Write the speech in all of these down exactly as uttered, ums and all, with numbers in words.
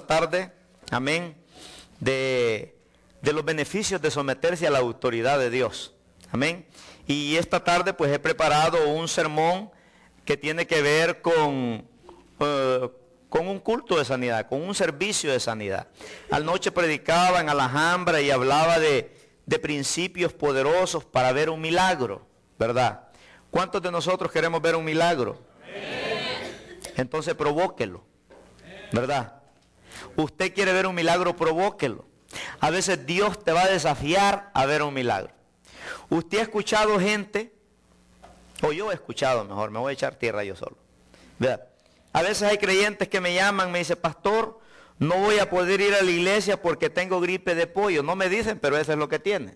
tarde, amén, de, de los beneficios de someterse a la autoridad de Dios, amén. Y esta tarde pues he preparado un sermón que tiene que ver con, uh, con un culto de sanidad, con un servicio de sanidad. Anoche predicaba en Alhambra y hablaba de, de principios poderosos para ver un milagro, ¿verdad? ¿Cuántos de nosotros queremos ver un milagro? Entonces provóquelo, ¿verdad? Usted quiere ver un milagro, provóquelo. A veces Dios te va a desafiar a ver un milagro. Usted ha escuchado gente, o yo he escuchado mejor, me voy a echar tierra yo solo, ¿verdad? A veces hay creyentes que me llaman, me dicen, pastor, no voy a poder ir a la iglesia porque tengo gripe de pollo. No me dicen, pero eso es lo que tiene.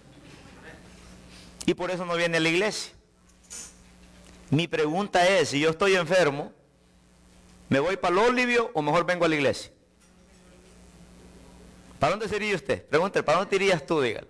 Y por eso no viene a la iglesia. Mi pregunta es, si yo estoy enfermo, ¿me voy para el Olivio o mejor vengo a la iglesia? ¿Para dónde sería usted? Pregúntale, ¿para dónde irías tú? Dígale.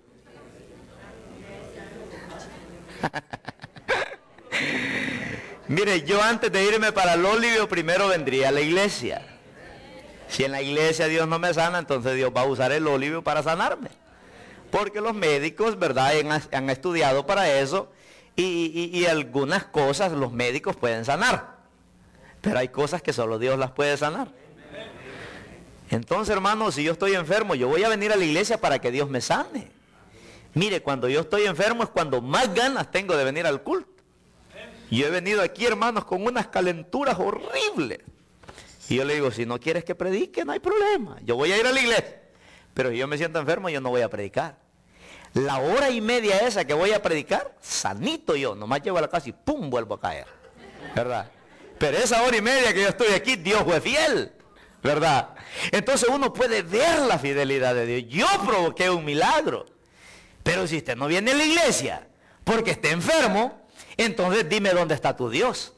Mire, yo antes de irme para el Olivio, primero vendría a la iglesia. Si en la iglesia Dios no me sana, entonces Dios va a usar el Olivio para sanarme. Porque los médicos, ¿verdad?, han, han estudiado para eso. Y, y, y algunas cosas los médicos pueden sanar. Pero hay cosas que solo Dios las puede sanar. Entonces, hermanos, si yo estoy enfermo, yo voy a venir a la iglesia para que Dios me sane. Mire, cuando yo estoy enfermo es cuando más ganas tengo de venir al culto. Yo he venido aquí, hermanos, con unas calenturas horribles. Y yo le digo, si no quieres que predique, no hay problema. Yo voy a ir a la iglesia. Pero si yo me siento enfermo, yo no voy a predicar. La hora y media esa que voy a predicar, sanito yo. Nomás llego a la casa y pum, vuelvo a caer. ¿Verdad? Pero esa hora y media que yo estoy aquí, Dios fue fiel. ¿Verdad? Entonces uno puede ver la fidelidad de Dios. Yo provoqué un milagro. Pero si usted no viene a la iglesia porque esté enfermo, entonces dime dónde está tu Dios.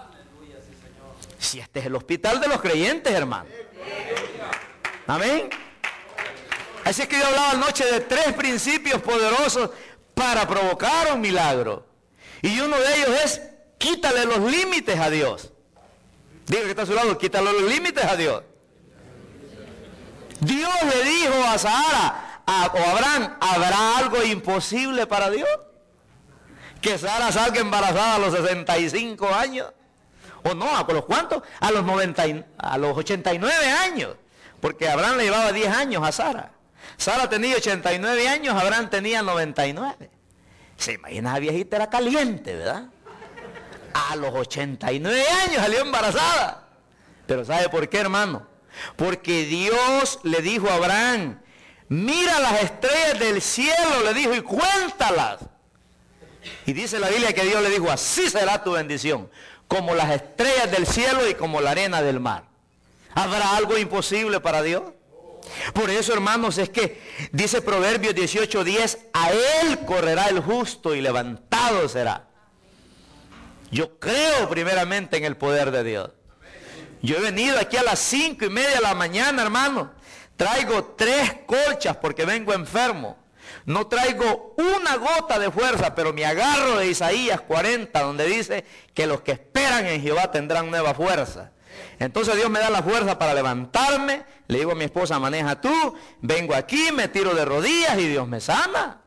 Si este es el hospital de los creyentes, hermano. Amén. Así es que yo hablaba anoche de tres principios poderosos para provocar un milagro. Y uno de ellos es, quítale los límites a Dios. Diga que está a su lado, quítale los límites a Dios. Dios le dijo a Sara, a, o a Abraham, ¿habrá algo imposible para Dios? Que Sara salga embarazada a los sesenta y cinco años. O no, ¿a los cuántos? A los, noventa, a los ochenta y nueve años. Porque Abraham le llevaba diez años a Sara. Sara tenía ochenta y nueve años, Abraham tenía noventa y nueve. Se imagina, la viejita era caliente, ¿verdad? A los ochenta y nueve años salió embarazada. Pero ¿sabe por qué, hermano? Porque Dios le dijo a Abraham, mira las estrellas del cielo, le dijo, y cuéntalas. Y dice la Biblia que Dios le dijo, así será tu bendición, como las estrellas del cielo y como la arena del mar. ¿Habrá algo imposible para Dios? Por eso, hermanos, es que dice Proverbios dieciocho diez, a él correrá el justo y levantado será. Yo creo primeramente en el poder de Dios. Yo he venido aquí a las cinco y media de la mañana, hermano. Traigo tres colchas porque vengo enfermo. No traigo una gota de fuerza, pero me agarro de Isaías cuarenta, donde dice que los que esperan en Jehová tendrán nueva fuerza. Entonces Dios me da la fuerza para levantarme. Le digo a mi esposa, maneja tú. Vengo aquí, me tiro de rodillas y Dios me sana.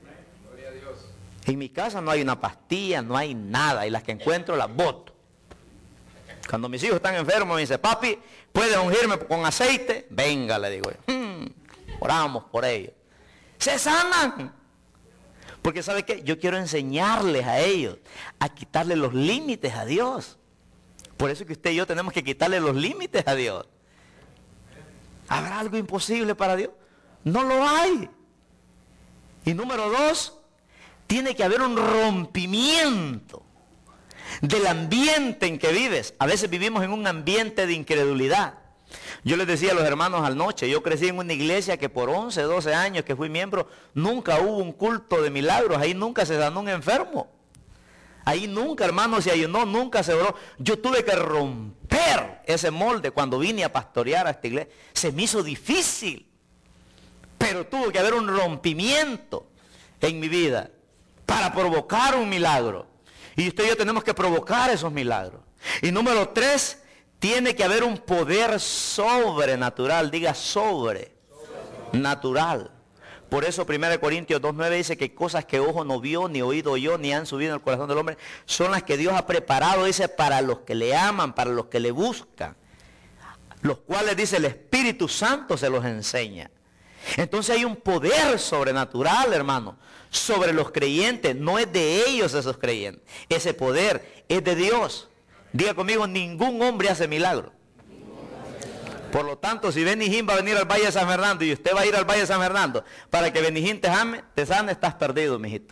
En mi casa no hay una pastilla, no hay nada. Y las que encuentro las boto. Cuando mis hijos están enfermos me dice, papi, ¿puedes ungirme con aceite? Venga, le digo yo. Hmm, oramos por ellos. Se sanan. Porque ¿sabe qué? Yo quiero enseñarles a ellos a quitarle los límites a Dios. Por eso que usted y yo tenemos que quitarle los límites a Dios. ¿Habrá algo imposible para Dios? No lo hay. Y número dos, tiene que haber un rompimiento del ambiente en que vives. A veces vivimos en un ambiente de incredulidad. Yo les decía a los hermanos anoche, yo crecí en una iglesia que por once, doce años que fui miembro, nunca hubo un culto de milagros, ahí nunca se sanó un enfermo. Ahí nunca, hermano, se ayunó, nunca se oró. Yo tuve que romper ese molde cuando vine a pastorear a esta iglesia. Se me hizo difícil, pero tuvo que haber un rompimiento en mi vida para provocar un milagro. Y usted y yo tenemos que provocar esos milagros. Y número tres, Tiene que haber un poder sobrenatural, diga sobrenatural. Por eso primera Corintios dos nueve dice que cosas que ojo no vio, ni oído oyó, ni han subido en el corazón del hombre, son las que Dios ha preparado, dice, para los que le aman, para los que le buscan. Los cuales, dice, el Espíritu Santo se los enseña. Entonces hay un poder sobrenatural, hermano, sobre los creyentes. No es de ellos esos creyentes. Ese poder es de Dios. Diga conmigo, ningún hombre hace milagro. Por lo tanto, si Benijín va a venir al Valle de San Fernando y usted va a ir al Valle de San Fernando para que Benijín te ame, te sane, estás perdido, mijito.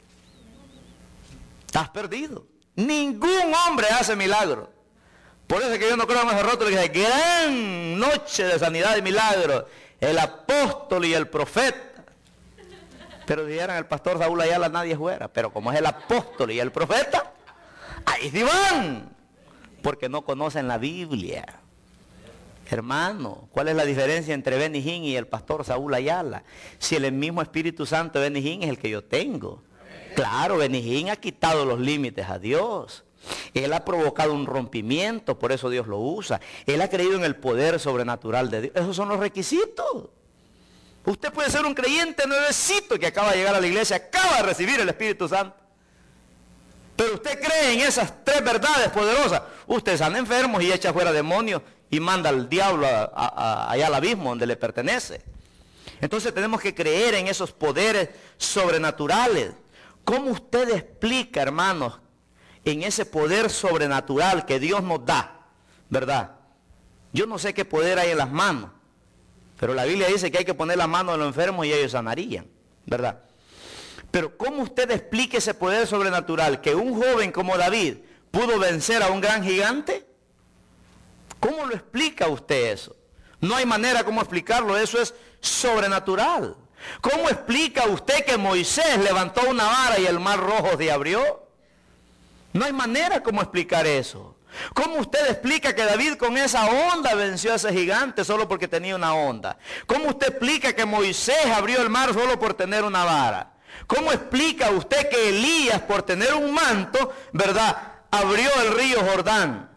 Estás perdido. Ningún hombre hace milagro. Por eso es que yo no creo en ese rótulo que dice, gran noche de sanidad y milagro, el apóstol y el profeta. Pero dijeran el pastor Saúl Ayala, nadie fuera. Pero como es el apóstol y el profeta, ahí sí van. Porque no conocen la Biblia. Hermano, ¿cuál es la diferencia entre Benijín y el pastor Saúl Ayala? Si el mismo Espíritu Santo de Benijín es el que yo tengo. Claro, Benijín ha quitado los límites a Dios. Él ha provocado un rompimiento, por eso Dios lo usa. Él ha creído en el poder sobrenatural de Dios. Esos son los requisitos. Usted puede ser un creyente nuevecito que acaba de llegar a la iglesia, acaba de recibir el Espíritu Santo. Pero usted cree en esas tres verdades poderosas. Usted sana enfermos y echa fuera demonios y manda al diablo a, a, a, allá al abismo donde le pertenece. Entonces tenemos que creer en esos poderes sobrenaturales. ¿Cómo usted explica, hermanos, en ese poder sobrenatural que Dios nos da? ¿Verdad? Yo no sé qué poder hay en las manos, pero la Biblia dice que hay que poner las manos a los enfermos y ellos sanarían, ¿verdad? Pero ¿cómo usted explica ese poder sobrenatural que un joven como David pudo vencer a un gran gigante? ¿Cómo lo explica usted eso? No hay manera como explicarlo, eso es sobrenatural. ¿Cómo explica usted que Moisés levantó una vara y el mar rojo se abrió? No hay manera como explicar eso. ¿Cómo usted explica que David con esa onda venció a ese gigante solo porque tenía una onda? ¿Cómo usted explica que Moisés abrió el mar solo por tener una vara? ¿Cómo explica usted que Elías, por tener un manto, ¿verdad?, abrió el río Jordán?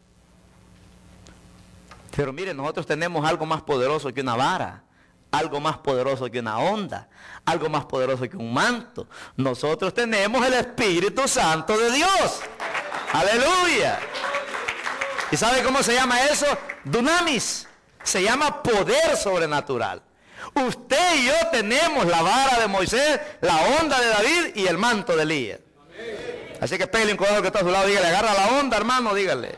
Pero mire, nosotros tenemos algo más poderoso que una vara, algo más poderoso que una onda, algo más poderoso que un manto. Nosotros tenemos el Espíritu Santo de Dios. ¡Aleluya! ¿Y sabe cómo se llama eso? Dunamis. Se llama poder sobrenatural. Usted y yo tenemos la vara de Moisés, la onda de David y el manto de Elías. Así que pégale un codazo que está a su lado, dígale, agarra la onda, hermano, dígale.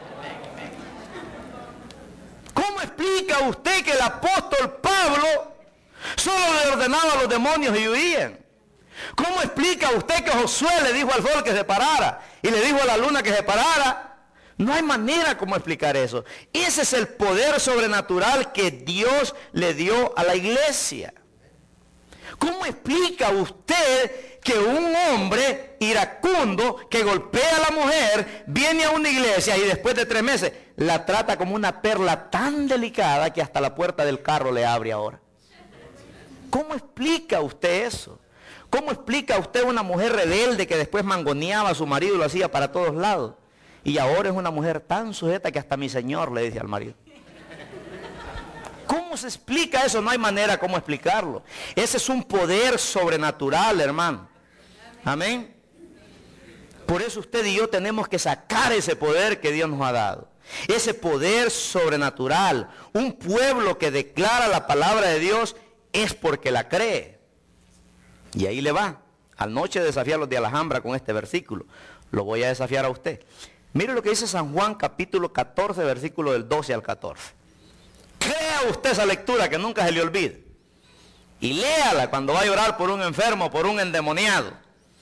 ¿Cómo explica usted que el apóstol Pablo solo le ordenaba a los demonios y huían? ¿Cómo explica usted que Josué le dijo al sol que se parara y le dijo a la luna que se parara? No hay manera como explicar eso. Ese es el poder sobrenatural que Dios le dio a la iglesia. ¿Cómo explica usted que un hombre iracundo que golpea a la mujer viene a una iglesia y después de tres meses la trata como una perla tan delicada que hasta la puerta del carro le abre ahora? ¿Cómo explica usted eso? ¿Cómo explica usted una mujer rebelde que después mangoneaba a su marido y lo hacía para todos lados? Y ahora es una mujer tan sujeta que hasta mi señor le dice al marido. ¿Cómo se explica eso? No hay manera como explicarlo. Ese es un poder sobrenatural, hermano. Amén. Por eso usted y yo tenemos que sacar ese poder que Dios nos ha dado. Ese poder sobrenatural. Un pueblo que declara la palabra de Dios es porque la cree. Y ahí le va. Anoche desafié a los de Alhambra con este versículo. Lo voy a desafiar a usted. Mire lo que dice San Juan capítulo catorce, versículo del doce al catorce. Crea usted esa lectura que nunca se le olvide. Y léala cuando va a orar por un enfermo, por un endemoniado.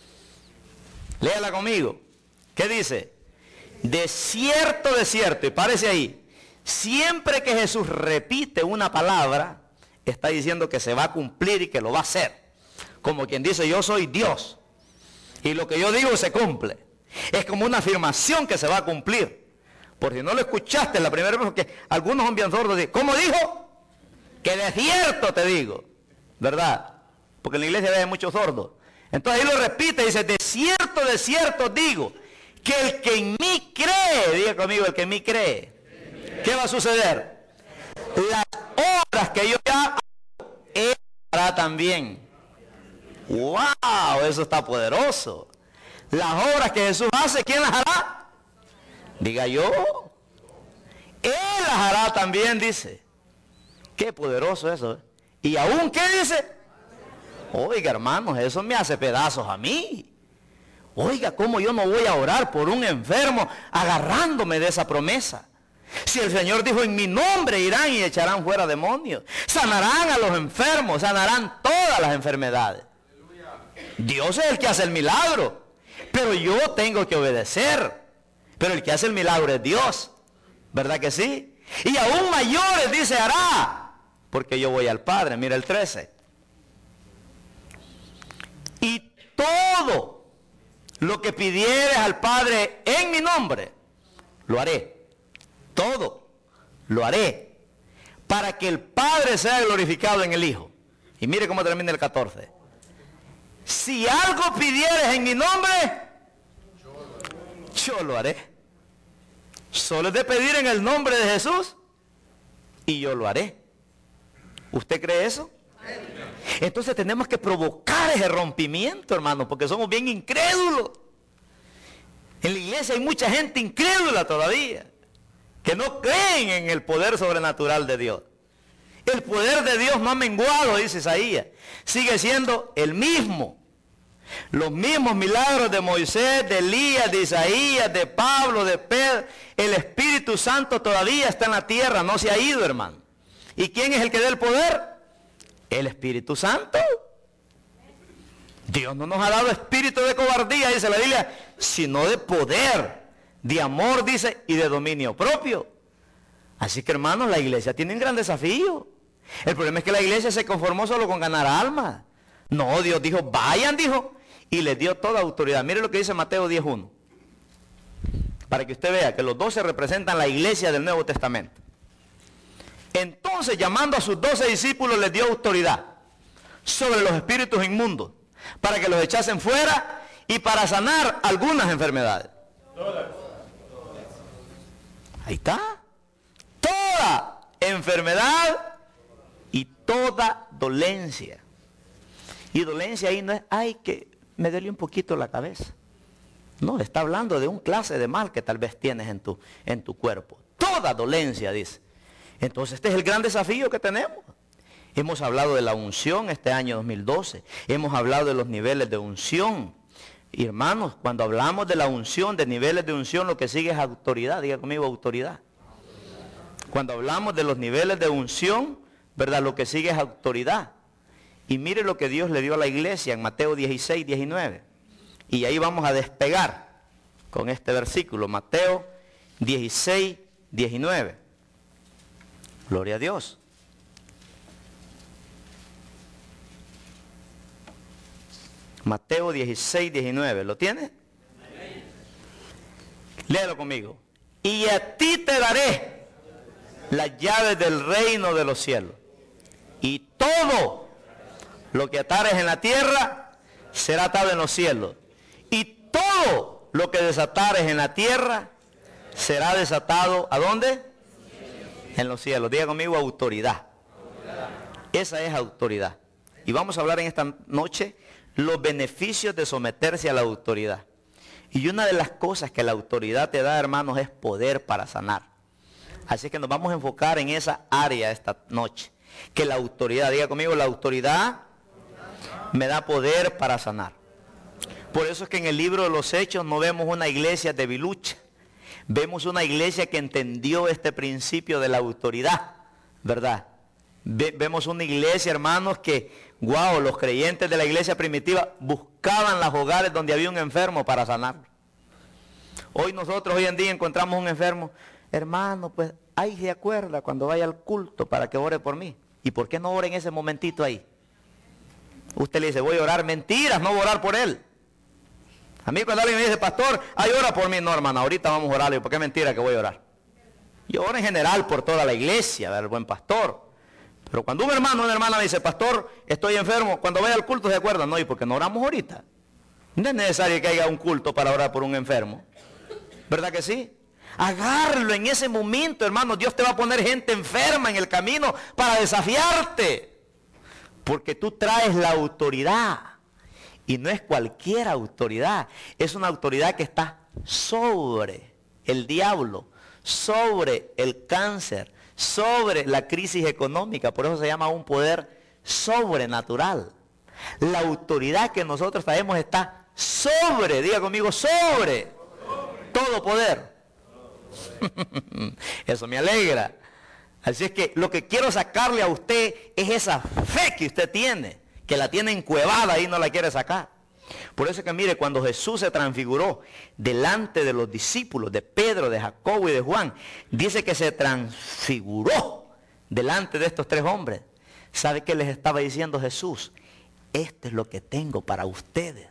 Léala conmigo. ¿Qué dice? De cierto, de cierto, y párese ahí. Siempre que Jesús repite una palabra, está diciendo que se va a cumplir y que lo va a hacer. Como quien dice, yo soy Dios. Y lo que yo digo se cumple. Es como una afirmación que se va a cumplir. Por si no lo escuchaste la primera vez, porque algunos son bien sordos. ¿Cómo dijo? Que de cierto te digo. ¿Verdad? Porque en la iglesia hay muchos sordos. Entonces ahí lo repite y dice, de cierto, de cierto digo, que el que en mí cree, diga conmigo, el que en mí cree. ¿qué va a suceder? Las obras que yo ya hago, Él hará también. ¡Wow! Eso está poderoso. Las obras que Jesús hace, ¿quién las hará? Diga yo. Él las hará también, dice. Qué poderoso eso, ¿eh? Y aún, ¿qué dice? Oiga, hermanos, eso me hace pedazos a mí. Oiga, ¿cómo yo no voy a orar por un enfermo agarrándome de esa promesa? Si el Señor dijo, en mi nombre irán y echarán fuera demonios, sanarán a los enfermos, sanarán todas las enfermedades. Dios es el que hace el milagro, pero yo tengo que obedecer. Pero el que hace el milagro es Dios, ¿verdad que sí? Y aún mayores, dice, hará, porque yo voy al Padre. Mira el trece. Y todo lo que pidieres al Padre en mi nombre, lo haré. Todo lo haré para que el Padre sea glorificado en el Hijo. Y mire cómo termina el catorce. Si algo pidieres en mi nombre, yo lo haré. Solo es de pedir en el nombre de Jesús y yo lo haré. ¿Usted cree eso? Entonces tenemos que provocar ese rompimiento, hermano, porque somos bien incrédulos. En la iglesia hay mucha gente incrédula todavía, que no creen en el poder sobrenatural de Dios. El poder de Dios no ha menguado, dice Isaías. Sigue siendo el mismo. Los mismos milagros de Moisés, de Elías, de Isaías, de Pablo, de Pedro. El Espíritu Santo todavía está en la tierra, no se ha ido, hermano. ¿Y quién es el que da el poder? El Espíritu Santo. Dios no nos ha dado espíritu de cobardía, dice la Biblia, sino de poder, de amor, dice, y de dominio propio. Así que, hermanos, la iglesia tiene un gran desafío. El problema es que la iglesia se conformó solo con ganar almas. No, Dios dijo, vayan, dijo, y les dio toda autoridad. Mire lo que dice Mateo diez uno. Para que usted vea que los doce representan la iglesia del Nuevo Testamento. Entonces, llamando a sus doce discípulos, les dio autoridad sobre los espíritus inmundos, para que los echasen fuera y para sanar algunas enfermedades. Ahí está. Toda enfermedad y toda dolencia. Y dolencia ahí no es, ay, que me duele un poquito la cabeza. No, está hablando de un clase de mal que tal vez tienes en tu, en tu cuerpo. Toda dolencia, dice. Entonces este es el gran desafío que tenemos. Hemos hablado de la unción este año dos mil doce. Hemos hablado de los niveles de unción. Y hermanos, cuando hablamos de la unción, de niveles de unción, lo que sigue es autoridad. Diga conmigo, autoridad. Cuando hablamos de los niveles de unción, ¿verdad? Lo que sigue es autoridad. Y mire lo que Dios le dio a la iglesia en Mateo dieciséis, diecinueve. Y ahí vamos a despegar con este versículo. Mateo dieciséis, diecinueve. Gloria a Dios. Mateo dieciséis, diecinueve. ¿Lo tiene? Léalo conmigo. Y a ti te daré las llaves del reino de los cielos. Y todo lo que atares en la tierra será atado en los cielos. Y todo lo que desatares en la tierra será desatado, ¿a dónde? En los cielos. Diga conmigo, autoridad. Esa es autoridad. Y vamos a hablar en esta noche los beneficios de someterse a la autoridad. Y una de las cosas que la autoridad te da, hermanos, es poder para sanar. Así que nos vamos a enfocar en esa área esta noche. Que la autoridad, diga conmigo, la autoridad me da poder para sanar. Por eso es que en el libro de los Hechos no vemos una iglesia debilucha. Vemos una iglesia que entendió este principio de la autoridad, ¿verdad? Ve, vemos una iglesia, hermanos, que, wow, los creyentes de la iglesia primitiva buscaban los hogares donde había un enfermo para sanarlo. Hoy nosotros, hoy en día, encontramos un enfermo. Hermano, pues, ahí se acuerda cuando vaya al culto para que ore por mí. ¿Y por qué no ore en ese momentito ahí? Usted le dice, voy a orar. Mentiras, no voy a orar por él. A mí cuando alguien me dice, pastor, ay, ora por mí. No, hermano, ahorita vamos a orar. ¿Por qué mentira que voy a orar? Yo oro en general por toda la iglesia, el buen pastor. Pero cuando un hermano o una hermana me dice, pastor, estoy enfermo, cuando vaya al culto se acuerdan. No, ¿y por qué no oramos ahorita? No es necesario que haya un culto para orar por un enfermo. ¿Verdad que sí? Agárrelo en ese momento, hermano. Dios te va a poner gente enferma en el camino para desafiarte. Porque tú traes la autoridad. Y no es cualquier autoridad. Es una autoridad que está sobre el diablo, sobre el cáncer, sobre la crisis económica. Por eso se llama un poder sobrenatural. La autoridad que nosotros traemos está sobre, diga conmigo, sobre todo poder. Eso me alegra. Así es que lo que quiero sacarle a usted es esa fe que usted tiene, que la tiene encuevada y no la quiere sacar. Por eso es que mire, cuando Jesús se transfiguró delante de los discípulos, de Pedro, de Jacobo y de Juan, dice que se transfiguró delante de estos tres hombres. ¿Sabe qué les estaba diciendo Jesús? Esto es lo que tengo para ustedes.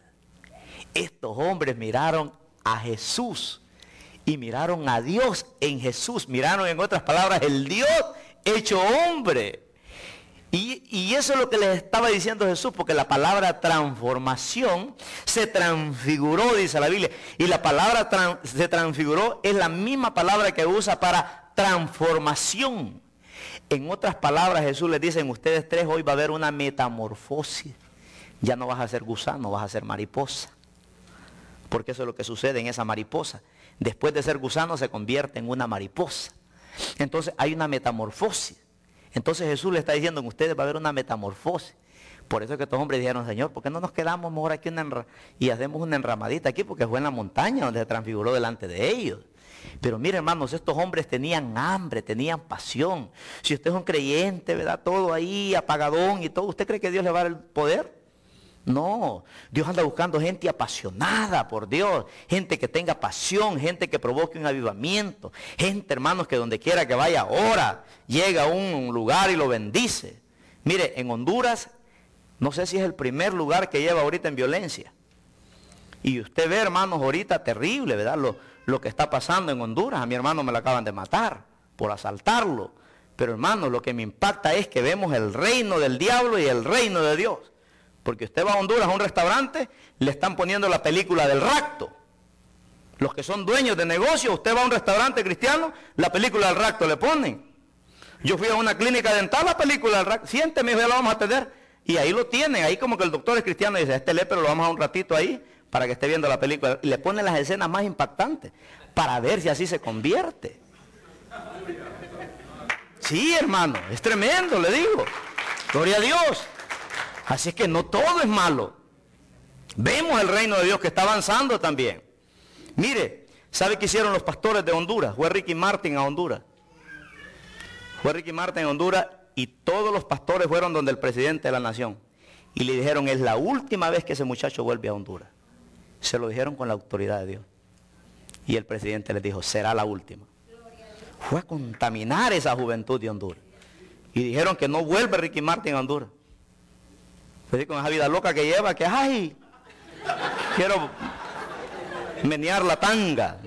Estos hombres miraron a Jesús y miraron a Dios en Jesús. Miraron, en otras palabras, el Dios hecho hombre. Y, y eso es lo que les estaba diciendo Jesús, porque la palabra transformación se transfiguró, dice la Biblia. Y la palabra tran, se transfiguró es la misma palabra que usa para transformación. En otras palabras, Jesús les dice, en ustedes tres hoy va a haber una metamorfosis. Ya no vas a ser gusano, vas a ser mariposa. Porque eso es lo que sucede en esa mariposa. Después de ser gusano se convierte en una mariposa. Entonces hay una metamorfosis. Entonces Jesús le está diciendo, en ustedes va a haber una metamorfosis. Por eso es que estos hombres dijeron, Señor, ¿por qué no nos quedamos mejor aquí una enra y hacemos una enramadita aquí? Porque fue en la montaña donde se transfiguró delante de ellos. Pero mire, hermanos, estos hombres tenían hambre, tenían pasión. Si usted es un creyente, ¿verdad? Todo ahí apagadón y todo, ¿usted cree que Dios le va a dar el poder? No, Dios anda buscando gente apasionada por Dios, gente que tenga pasión, gente que provoque un avivamiento, gente, hermanos, que donde quiera que vaya ora, llega a un lugar y lo bendice. Mire, en Honduras, no sé si es el primer lugar que lleva ahorita en violencia. Y usted ve, hermanos, ahorita terrible, ¿verdad? Lo, lo que está pasando en Honduras. A mi hermano me lo acaban de matar por asaltarlo. Pero, hermanos, lo que me impacta es que vemos el reino del diablo y el reino de Dios. Porque usted va a Honduras a un restaurante, le están poniendo la película del rapto. Los que son dueños de negocio, usted va a un restaurante cristiano, la película del rapto le ponen. Yo fui a una clínica dental, la película del rapto. Siénteme, ya lo vamos a atender. Y ahí lo tienen, ahí como que el doctor es cristiano y dice, este lepero lo vamos a un ratito ahí para que esté viendo la película. Y le ponen las escenas más impactantes para ver si así se convierte. Sí, hermano, es tremendo, le digo. Gloria a Dios. Así es que no todo es malo. Vemos el reino de Dios que está avanzando también. Mire, ¿sabe qué hicieron los pastores de Honduras? Fue Ricky Martin a Honduras. Fue Ricky Martin a Honduras y todos los pastores fueron donde el presidente de la nación. Y le dijeron, es la última vez que ese muchacho vuelve a Honduras. Se lo dijeron con la autoridad de Dios. Y el presidente les dijo, será la última. Fue a contaminar esa juventud de Honduras. Y dijeron que no vuelve Ricky Martin a Honduras. Pues con esa vida loca que lleva, que ay, quiero menear la tanga.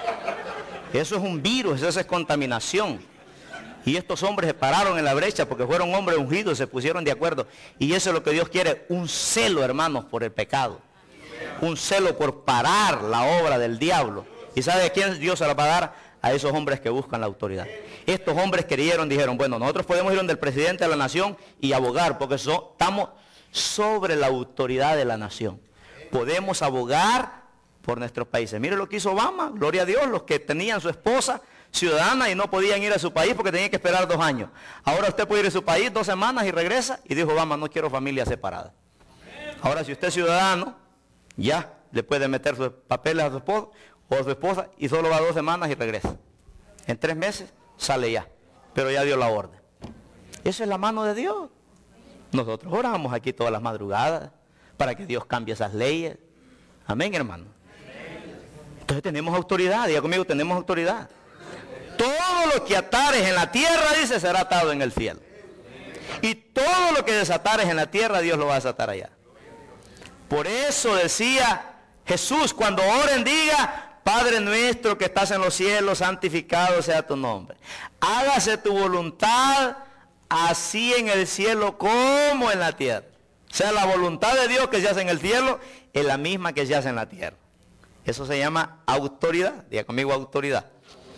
Eso es un virus, eso es contaminación. Y estos hombres se pararon en la brecha porque fueron hombres ungidos, se pusieron de acuerdo. Y eso es lo que Dios quiere, un celo, hermanos, por el pecado. Un celo por parar la obra del diablo. ¿Y sabe a quién Dios se la va a dar? A esos hombres que buscan la autoridad. Estos hombres creyeron, dijeron, bueno, nosotros podemos ir donde el presidente de la nación y abogar, porque so, estamos sobre la autoridad de la nación. Podemos abogar por nuestros países. Mire lo que hizo Obama, gloria a Dios, los que tenían su esposa ciudadana y no podían ir a su país porque tenían que esperar dos años. Ahora usted puede ir a su país dos semanas y regresa, y dijo Obama, no quiero familia separada. Ahora si usted es ciudadano, ya le puede meter sus papeles a su esposo o a su esposa y solo va dos semanas y regresa. En tres meses sale ya, pero ya dio la orden. Eso es la mano de Dios. Nosotros oramos aquí todas las madrugadas para que Dios cambie esas leyes. Amén, hermano. Entonces tenemos autoridad, diga conmigo, tenemos autoridad. Todo lo que atares en la tierra, dice, será atado en el cielo. Y todo lo que desatares en la tierra, Dios lo va a desatar allá. Por eso decía Jesús, cuando oren, diga, Padre nuestro que estás en los cielos, santificado sea tu nombre. Hágase tu voluntad, así en el cielo como en la tierra. O sea, la voluntad de Dios que se hace en el cielo es la misma que se hace en la tierra. Eso se llama autoridad. Diga conmigo, autoridad.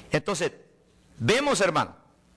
Entonces, vemos, hermano,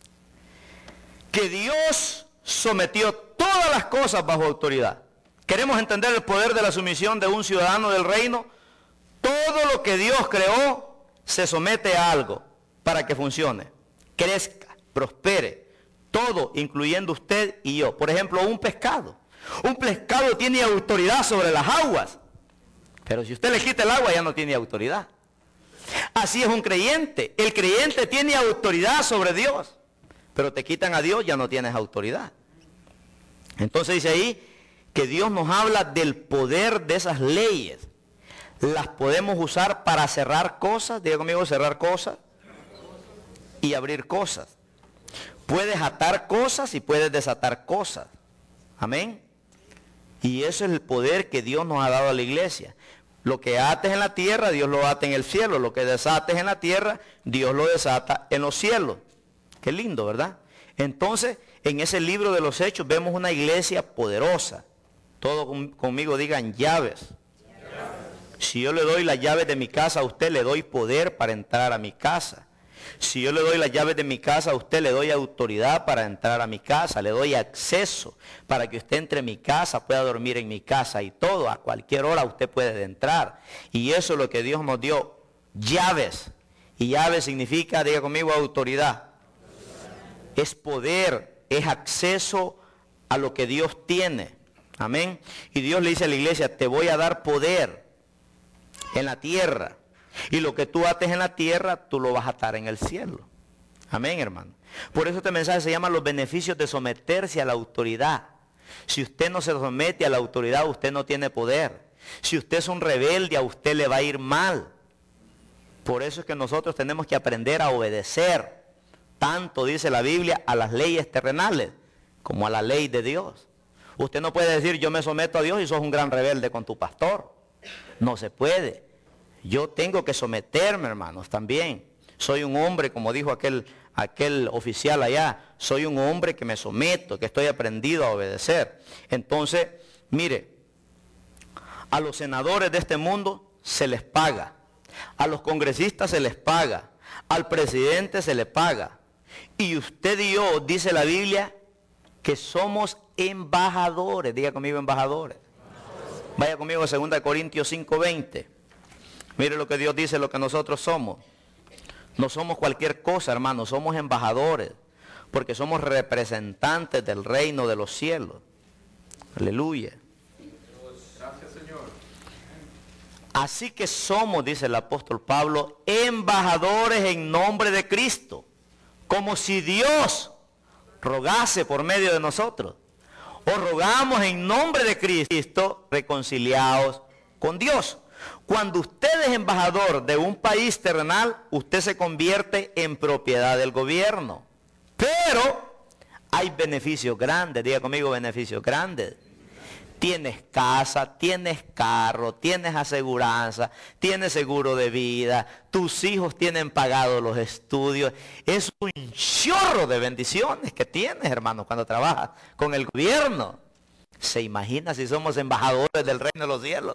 que Dios sometió todas las cosas bajo autoridad. ¿Queremos entender el poder de la sumisión de un ciudadano del reino? Todo lo que Dios creó se somete a algo para que funcione, crezca, prospere. Todo, incluyendo usted y yo. Por ejemplo, un pescado. Un pescado tiene autoridad sobre las aguas. Pero si usted le quita el agua, ya no tiene autoridad. Así es un creyente. El creyente tiene autoridad sobre Dios. Pero te quitan a Dios, ya no tienes autoridad. Entonces dice ahí que Dios nos habla del poder de esas leyes. Las podemos usar para cerrar cosas. Diga conmigo, cerrar cosas. Y abrir cosas. Puedes atar cosas y puedes desatar cosas. Amén. Y eso es el poder que Dios nos ha dado a la iglesia. Lo que ates en la tierra, Dios lo ata en el cielo. Lo que desates en la tierra, Dios lo desata en los cielos. Qué lindo, ¿verdad? Entonces, en ese libro de los Hechos vemos una iglesia poderosa. Todos con, conmigo digan llaves. Si yo le doy las llaves de mi casa a usted, le doy poder para entrar a mi casa. Si yo le doy las llaves de mi casa a usted, le doy autoridad para entrar a mi casa, le doy acceso para que usted entre en mi casa, pueda dormir en mi casa y todo, a cualquier hora usted puede entrar. Y eso es lo que Dios nos dio, llaves. Y llaves significa, diga conmigo, autoridad. Es poder, es acceso a lo que Dios tiene. Amén. Y Dios le dice a la iglesia, te voy a dar poder en la tierra. Y lo que tú ates en la tierra, tú lo vas a atar en el cielo. Amén, hermano. Por eso este mensaje se llama los beneficios de someterse a la autoridad. Si usted no se somete a la autoridad, usted no tiene poder. Si usted es un rebelde, a usted le va a ir mal. Por eso es que nosotros tenemos que aprender a obedecer. Tanto dice la Biblia a las leyes terrenales como a la ley de Dios. Usted no puede decir yo me someto a Dios y sos un gran rebelde con tu pastor. No se puede. Yo tengo que someterme, hermanos, también. Soy un hombre, como dijo aquel, aquel oficial allá, soy un hombre que me someto, que estoy aprendido a obedecer. Entonces, mire, a los senadores de este mundo se les paga, a los congresistas se les paga, al presidente se le paga. Y usted y yo, dice la Biblia, que somos embajadores. Diga conmigo, embajadores. Vaya conmigo a segunda de Corintios cinco veinte. Mire lo que Dios dice, lo que nosotros somos. No somos cualquier cosa, hermanos, somos embajadores, porque somos representantes del reino de los cielos. Aleluya. Gracias, Señor. Así que somos, dice el apóstol Pablo, embajadores en nombre de Cristo, como si Dios rogase por medio de nosotros. O rogamos en nombre de Cristo, reconciliados con Dios. Cuando usted es embajador de un país terrenal, usted se convierte en propiedad del gobierno. Pero hay beneficios grandes, diga conmigo, beneficios grandes. Tienes casa, tienes carro, tienes aseguranza, tienes seguro de vida, tus hijos tienen pagados los estudios. Es un chorro de bendiciones que tienes, hermano, cuando trabajas con el gobierno. ¿Se imagina si somos embajadores del reino de los cielos?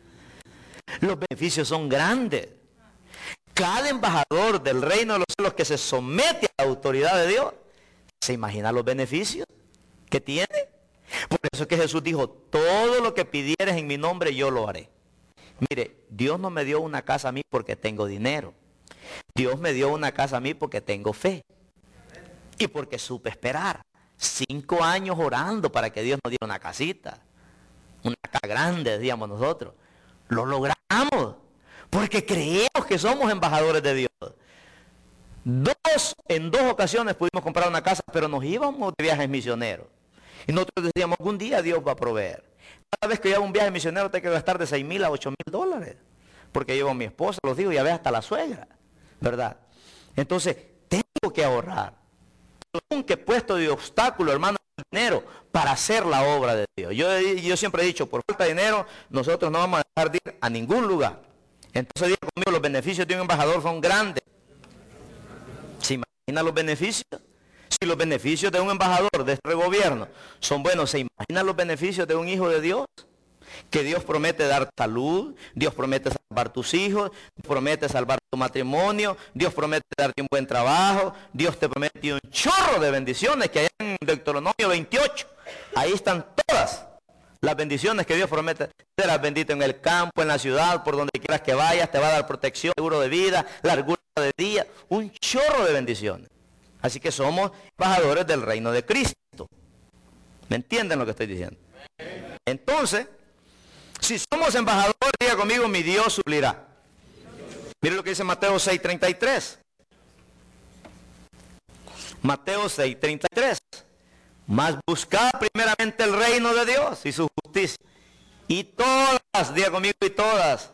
Los beneficios son grandes. Cada embajador del reino de los cielos que se somete a la autoridad de Dios, ¿se imagina los beneficios que tiene? Por eso es que Jesús dijo, todo lo que pidieres en mi nombre yo lo haré. Mire, Dios no me dio una casa a mí porque tengo dinero. Dios me dio una casa a mí porque tengo fe. Y porque supe esperar. Cinco años orando para que Dios nos diera una casita. Una casa grande, decíamos nosotros. Lo logramos. Porque creemos que somos embajadores de Dios. Dos, en dos ocasiones pudimos comprar una casa, pero nos íbamos de viajes misioneros. Y nosotros decíamos, algún día Dios va a proveer. Cada vez que yo hago un viaje misionero tengo que gastar de seis mil a ocho mil dólares. Porque llevo a mi esposa, los digo, y a veces hasta la suegra. ¿Verdad? Entonces, tengo que ahorrar. Nunca he puesto de obstáculo, hermano, el dinero para hacer la obra de Dios. Yo, yo siempre he dicho, por falta de dinero, nosotros no vamos a dejar de ir a ningún lugar. Entonces, diga conmigo, los beneficios de un embajador son grandes. ¿Se imagina los beneficios? Si los beneficios de un embajador de este gobierno son buenos, ¿se imaginan los beneficios de un hijo de Dios? Que Dios promete dar salud, Dios promete salvar tus hijos, Dios promete salvar tu matrimonio, Dios promete darte un buen trabajo, Dios te promete un chorro de bendiciones que hay en Deuteronomio veintiocho. Ahí están todas las bendiciones que Dios promete. Serás bendito en el campo, en la ciudad, por donde quieras que vayas, te va a dar protección, seguro de vida, largura de día, un chorro de bendiciones. Así que somos embajadores del reino de Cristo. ¿Me entienden lo que estoy diciendo? Entonces, si somos embajadores, diga conmigo, mi Dios suplirá. Mire lo que dice Mateo seis treinta y tres. Mateo seis treinta y tres. Mas buscad primeramente el reino de Dios y su justicia. Y todas, diga conmigo, y todas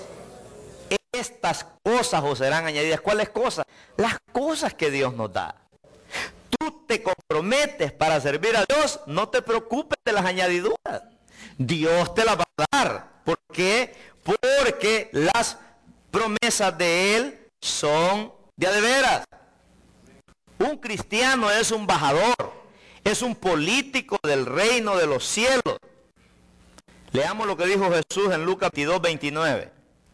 estas cosas os serán añadidas. ¿Cuáles cosas? Las cosas que Dios nos da. Tú te comprometes para servir a Dios, no te preocupes de las añadiduras. Dios te las va a dar. ¿Por qué? Porque las promesas de Él son de a de veras. Un cristiano es un embajador, es un político del reino de los cielos. Leamos lo que dijo Jesús en Lucas veintidós veintinueve.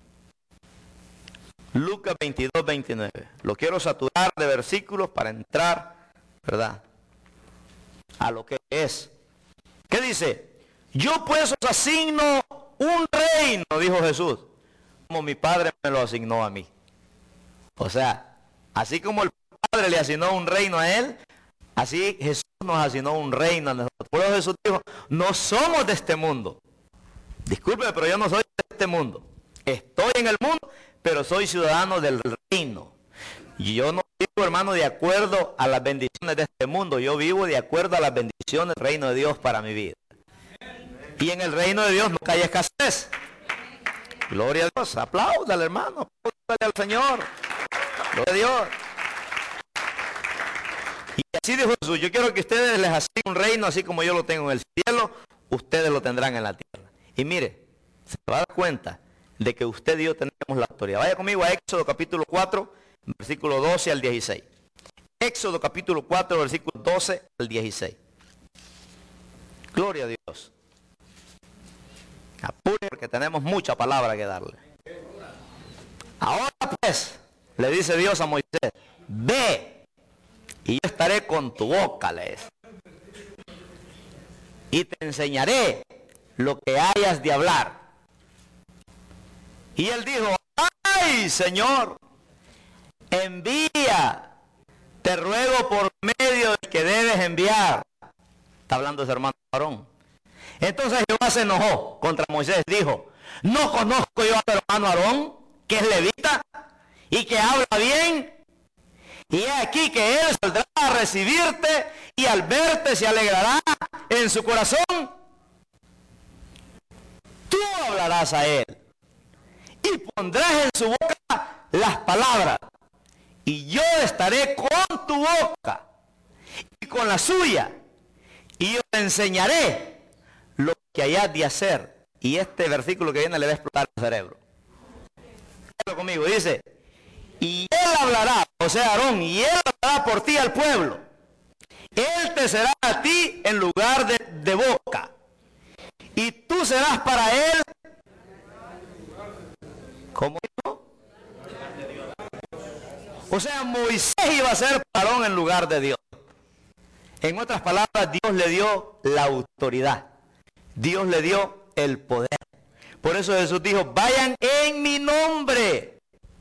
Lucas veintidós veintinueve. Lo quiero saturar de versículos para entrar, ¿verdad?, a lo que es. ¿Qué dice? Yo pues os asigno un reino, dijo Jesús, como mi Padre me lo asignó a mí. O sea, así como el Padre le asignó un reino a Él, así Jesús nos asignó un reino a nosotros. Por eso Jesús dijo, no somos de este mundo. Disculpe, pero yo no soy de este mundo. Estoy en el mundo, pero soy ciudadano del reino. Y yo no vivo, hermano, de acuerdo a las bendiciones de este mundo. Yo vivo de acuerdo a las bendiciones del reino de Dios para mi vida. Y en el reino de Dios no hay escasez. Gloria a Dios. Apláudale, hermano. Apláudale al Señor. Gloria a Dios. Y así dijo Jesús, yo quiero que ustedes les asigne un reino así como yo lo tengo en el cielo, ustedes lo tendrán en la tierra. Y mire, se va a dar cuenta de que usted y yo tenemos la autoridad. Vaya conmigo a Éxodo capítulo cuatro, versículo doce al dieciséis. Éxodo capítulo cuatro, versículo doce al dieciséis. Gloria a Dios. Apure porque tenemos mucha palabra que darle. Ahora pues, le dice Dios a Moisés, ve y yo estaré con tu boca, le dice, y te enseñaré lo que hayas de hablar. Y él dijo, ay, Señor, envía, te ruego por medio del que debes enviar. Está hablando ese hermano Aarón. Entonces Jehová se enojó contra Moisés, dijo, no conozco yo a tu hermano Aarón, que es levita y que habla bien, y he aquí que él saldrá a recibirte y al verte se alegrará en su corazón. Tú hablarás a él y pondrás en su boca las palabras, y yo estaré con tu boca y con la suya, y yo te enseñaré lo que hayas de hacer. Y este versículo que viene le va a explotar el cerebro. Conmigo dice, y él hablará, o sea Aarón, y él hablará por ti al pueblo. Él te será a ti en lugar de, de boca, y tú serás para él como hijo. O sea, Moisés iba a ser para Aarón en lugar de Dios. En otras palabras, Dios le dio la autoridad, Dios le dio el poder. Por eso Jesús dijo, vayan en mi nombre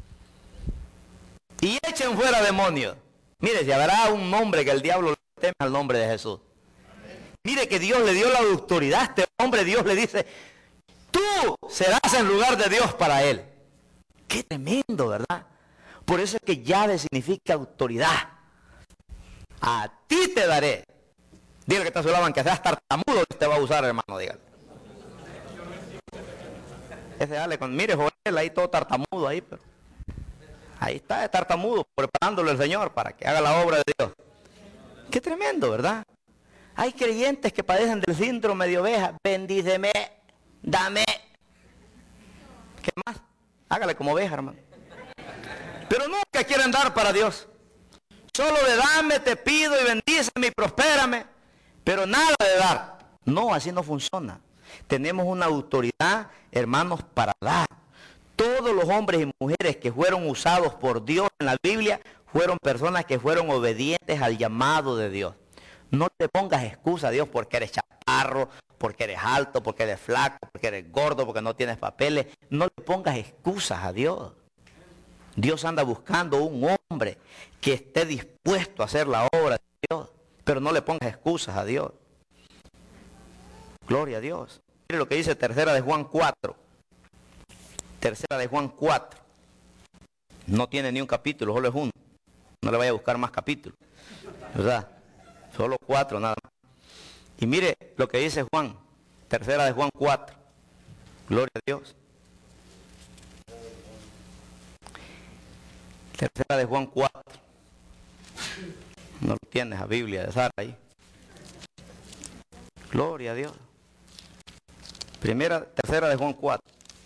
y echen fuera demonios. Mire, si habrá un nombre que el diablo le teme al nombre de Jesús. Mire que Dios le dio la autoridad a este hombre. Dios le dice, tú serás en lugar de Dios para él. Qué tremendo, ¿verdad? Por eso es que llave significa autoridad. A ti te daré. Dígale que está a su lado, aunque seas tartamudo, que te va a usar, hermano, dígale. Ese dale con, mire, Joel, ahí todo tartamudo ahí, pero ahí está, es tartamudo, preparándole al Señor para que haga la obra de Dios. Qué tremendo, ¿verdad? Hay creyentes que padecen del síndrome de oveja. Bendíceme, dame. ¿Qué más? Hágale como oveja, hermano. Pero nunca quieren dar para Dios. Solo de dame, te pido y bendíceme y prospérame. Pero nada de dar. No, así no funciona. Tenemos una autoridad, hermanos, para dar. Todos los hombres y mujeres que fueron usados por Dios en la Biblia fueron personas que fueron obedientes al llamado de Dios. No te pongas excusa a Dios porque eres chaparro, porque eres alto, porque eres flaco, porque eres gordo, porque no tienes papeles. No le pongas excusas a Dios. Dios anda buscando un hombre que esté dispuesto a hacer la obra de Dios. Pero no le pongas excusas a Dios. Gloria a Dios. Mire lo que dice tercera de Juan cuatro. Tercera de Juan cuatro. No tiene ni un capítulo, solo es uno. No le vaya a buscar más capítulos. ¿Verdad? Solo cuatro nada más. Y mire lo que dice Juan. Tercera de Juan cuatro. Gloria a Dios. Tercera de Juan cuatro. No lo tienes a Biblia de Sara ahí. Gloria a Dios. Primera, tercera de Juan cuatro.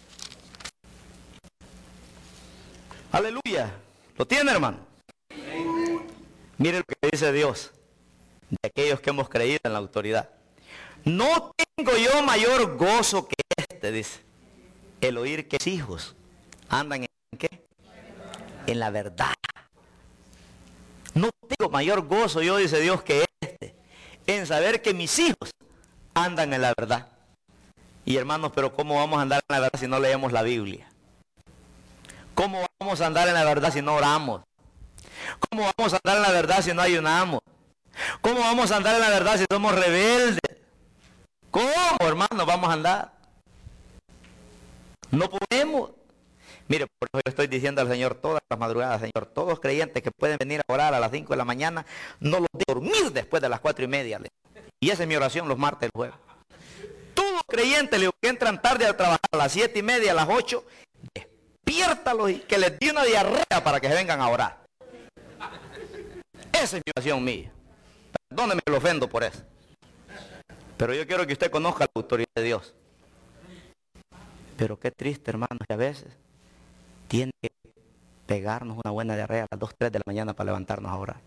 Aleluya. ¿Lo tiene, hermano? Mire lo que dice Dios de aquellos que hemos creído en la autoridad. No tengo yo mayor gozo que este, dice, el oír que mis hijos andan en ¿qué? En la verdad. No tengo mayor gozo yo, dice Dios, que este, en saber que mis hijos andan en la verdad. Y hermanos, pero ¿cómo vamos a andar en la verdad si no leemos la Biblia? ¿Cómo vamos a andar en la verdad si no oramos? ¿Cómo vamos a andar en la verdad si no ayunamos? ¿Cómo vamos a andar en la verdad si somos rebeldes? ¿Cómo, hermanos, vamos a andar? No podemos. Mire, por eso yo estoy diciendo al Señor todas las madrugadas, Señor, todos creyentes que pueden venir a orar a las cinco de la mañana, no los de dormir después de las cuatro y media. Y esa es mi oración los martes y el jueves. Todos creyentes que entran tarde a trabajar a las siete y media, a las ocho, despiértalos y que les dé una diarrea para que se vengan a orar. Esa es mi oración mía. Perdóneme que lo ofendo por eso. Pero yo quiero que usted conozca la autoridad de Dios. Pero qué triste, hermanos, que a veces tiene que pegarnos una buena diarrea a las dos, tres de la mañana para levantarnos a orar.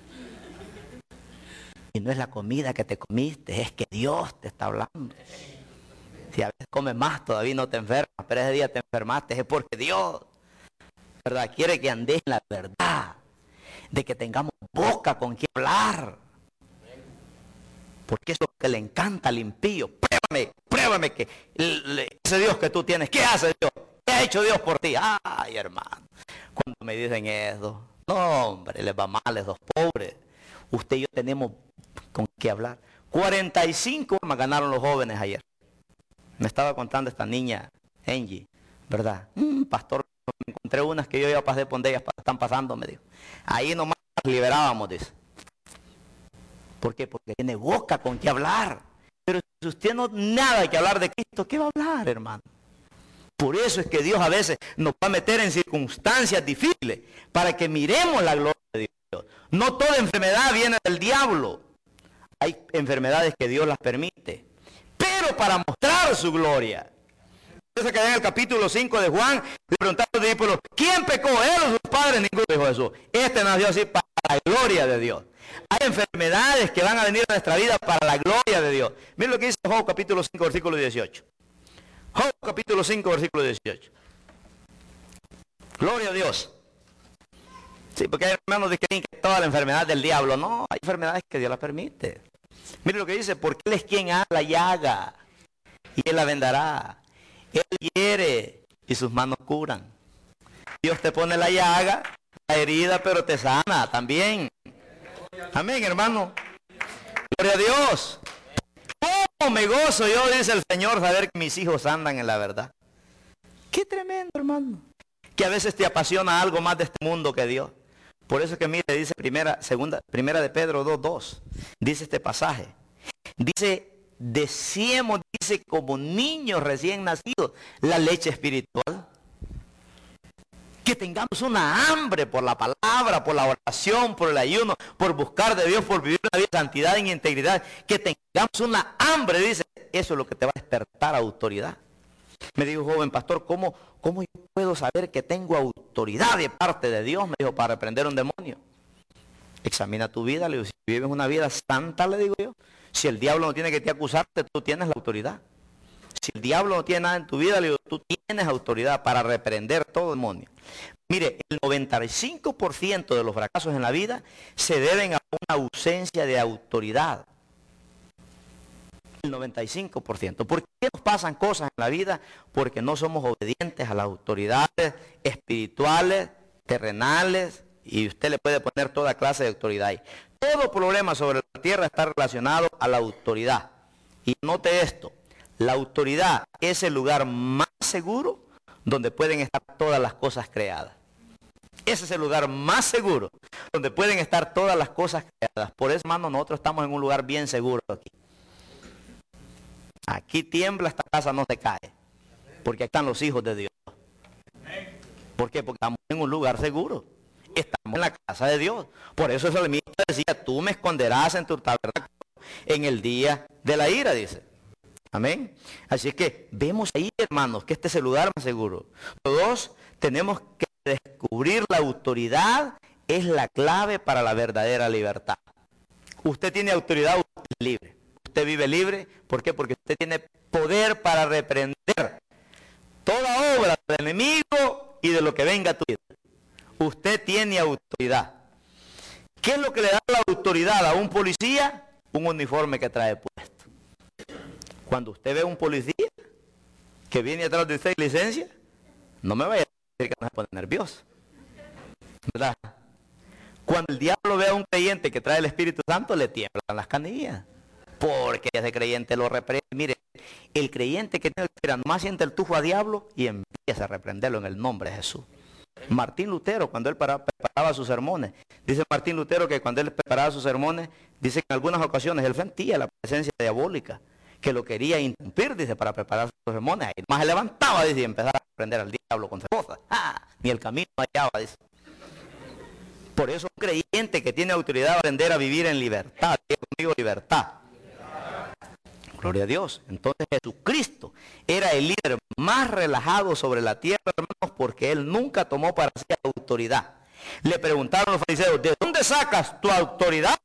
Y no es la comida que te comiste, es que Dios te está hablando. Si a veces comes más, todavía no te enfermas, pero ese día te enfermaste, es porque Dios, ¿verdad?, quiere que andes en la verdad, de que tengamos boca con quien hablar. Porque eso es lo que le encanta al impío. Pruébame, pruébame que ese Dios que tú tienes, ¿qué hace Dios? ¿Qué ha hecho Dios por ti? Ay, hermano, cuando me dicen eso, no, hombre, les va mal a esos pobres. Usted y yo tenemos con qué hablar. cuarenta y cinco armas ganaron los jóvenes ayer. Me estaba contando esta niña, Angie, ¿verdad? Mm, pastor, me encontré unas que yo ya pasé por ellas, están pasando, me dijo. Ahí nomás las liberábamos, dice. ¿Por qué? Porque tiene boca con qué hablar. Pero si usted no nada que hablar de Cristo, ¿qué va a hablar, hermano? Por eso es que Dios a veces nos va a meter en circunstancias difíciles para que miremos la gloria de Dios. No toda enfermedad viene del diablo. Hay enfermedades que Dios las permite, pero para mostrar su gloria. Entonces que en el capítulo cinco de Juan, le preguntaron a los discípulos, ¿quién pecó? ¿Él o sus padres? Ninguno, dijo Jesús. Este nació así para la gloria de Dios. Hay enfermedades que van a venir a nuestra vida para la gloria de Dios. Miren lo que dice Job capítulo cinco, versículo dieciocho. Job capítulo cinco, versículo dieciocho. Gloria a Dios. Sí, porque hay hermanos que creen que toda la enfermedad del diablo. No, hay enfermedades que Dios las permite. Miren lo que dice, porque Él es quien hace la llaga y Él la vendará. Él hiere y sus manos curan. Dios te pone la llaga, la herida, pero te sana también. Amén, hermano. Gloria a Dios. ¿Cómo me gozo yo, dice el Señor, saber que mis hijos andan en la verdad? Qué tremendo, hermano. Que a veces te apasiona algo más de este mundo que Dios. Por eso es que mire, dice primera, segunda, primera de Pedro dos, dos. Dice este pasaje. Dice, deseemos, dice, como niños recién nacidos, la leche espiritual. Que tengamos una hambre por la palabra, por la oración, por el ayuno, por buscar de Dios, por vivir una vida de santidad e integridad. Que tengamos una hambre, dice, eso es lo que te va a despertar autoridad. Me dijo un joven pastor, ¿cómo, ¿cómo yo puedo saber que tengo autoridad de parte de Dios? Me dijo, para reprender un demonio. Examina tu vida, le digo, si vives una vida santa, le digo yo. Si el diablo no tiene que te acusarte, tú tienes la autoridad. Si el diablo no tiene nada en tu vida, le digo, tú tienes autoridad para reprender todo demonio. Mire, el noventa y cinco por ciento de los fracasos en la vida se deben a una ausencia de autoridad. El noventa y cinco por ciento. ¿Por qué nos pasan cosas en la vida? Porque no somos obedientes a las autoridades espirituales, terrenales, y usted le puede poner toda clase de autoridad ahí. Todo problema sobre la tierra está relacionado a la autoridad. Y note esto, la autoridad es el lugar más seguro donde pueden estar todas las cosas creadas. Ese es el lugar más seguro donde pueden estar todas las cosas creadas. Por eso, hermano, nosotros estamos en un lugar bien seguro aquí. Aquí tiembla, esta casa no se cae. Porque aquí están los hijos de Dios. ¿Por qué? Porque estamos en un lugar seguro. Estamos en la casa de Dios. Por eso el salmista decía, tú me esconderás en tu tabernáculo en el día de la ira, dice. Amén. Así es que vemos ahí, hermanos, que este es el lugar más seguro. Dos, tenemos que descubrir la autoridad, es la clave para la verdadera libertad. Usted tiene autoridad, usted es libre. Usted vive libre, ¿por qué? Porque usted tiene poder para reprender toda obra del enemigo y de lo que venga a tu vida. Usted tiene autoridad. ¿Qué es lo que le da la autoridad a un policía? Un uniforme que trae puesto. Cuando usted ve a un policía que viene atrás de usted y licencia, no me vaya a decir que no se pone nervioso, ¿verdad? Cuando el diablo ve a un creyente que trae el Espíritu Santo, le tiemblan las canillas, porque ese creyente lo reprende. Mire, el creyente que tiene el nomás siente el tufo a diablo y empieza a reprenderlo en el nombre de Jesús. Martín Lutero, cuando él para, preparaba sus sermones, dice Martín Lutero que cuando él preparaba sus sermones, dice que en algunas ocasiones él sentía la presencia diabólica, que lo quería interrumpir, dice, para preparar sus sermones. Y más se levantaba, dice, y empezaba a reprender al diablo con sus cosas. ¡Ah! Ni el camino hallaba, dice. Por eso un creyente que tiene autoridad va a aprender a vivir en libertad. Diga conmigo, libertad. Gloria a Dios. Entonces Jesucristo era el líder más relajado sobre la tierra, hermanos, porque él nunca tomó para sí autoridad. Le preguntaron los fariseos, ¿de dónde sacas tu autoridad?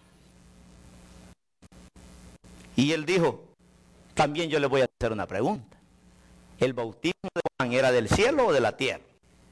Y él dijo, también yo le voy a hacer una pregunta. ¿El bautismo de Juan era del cielo o de la tierra?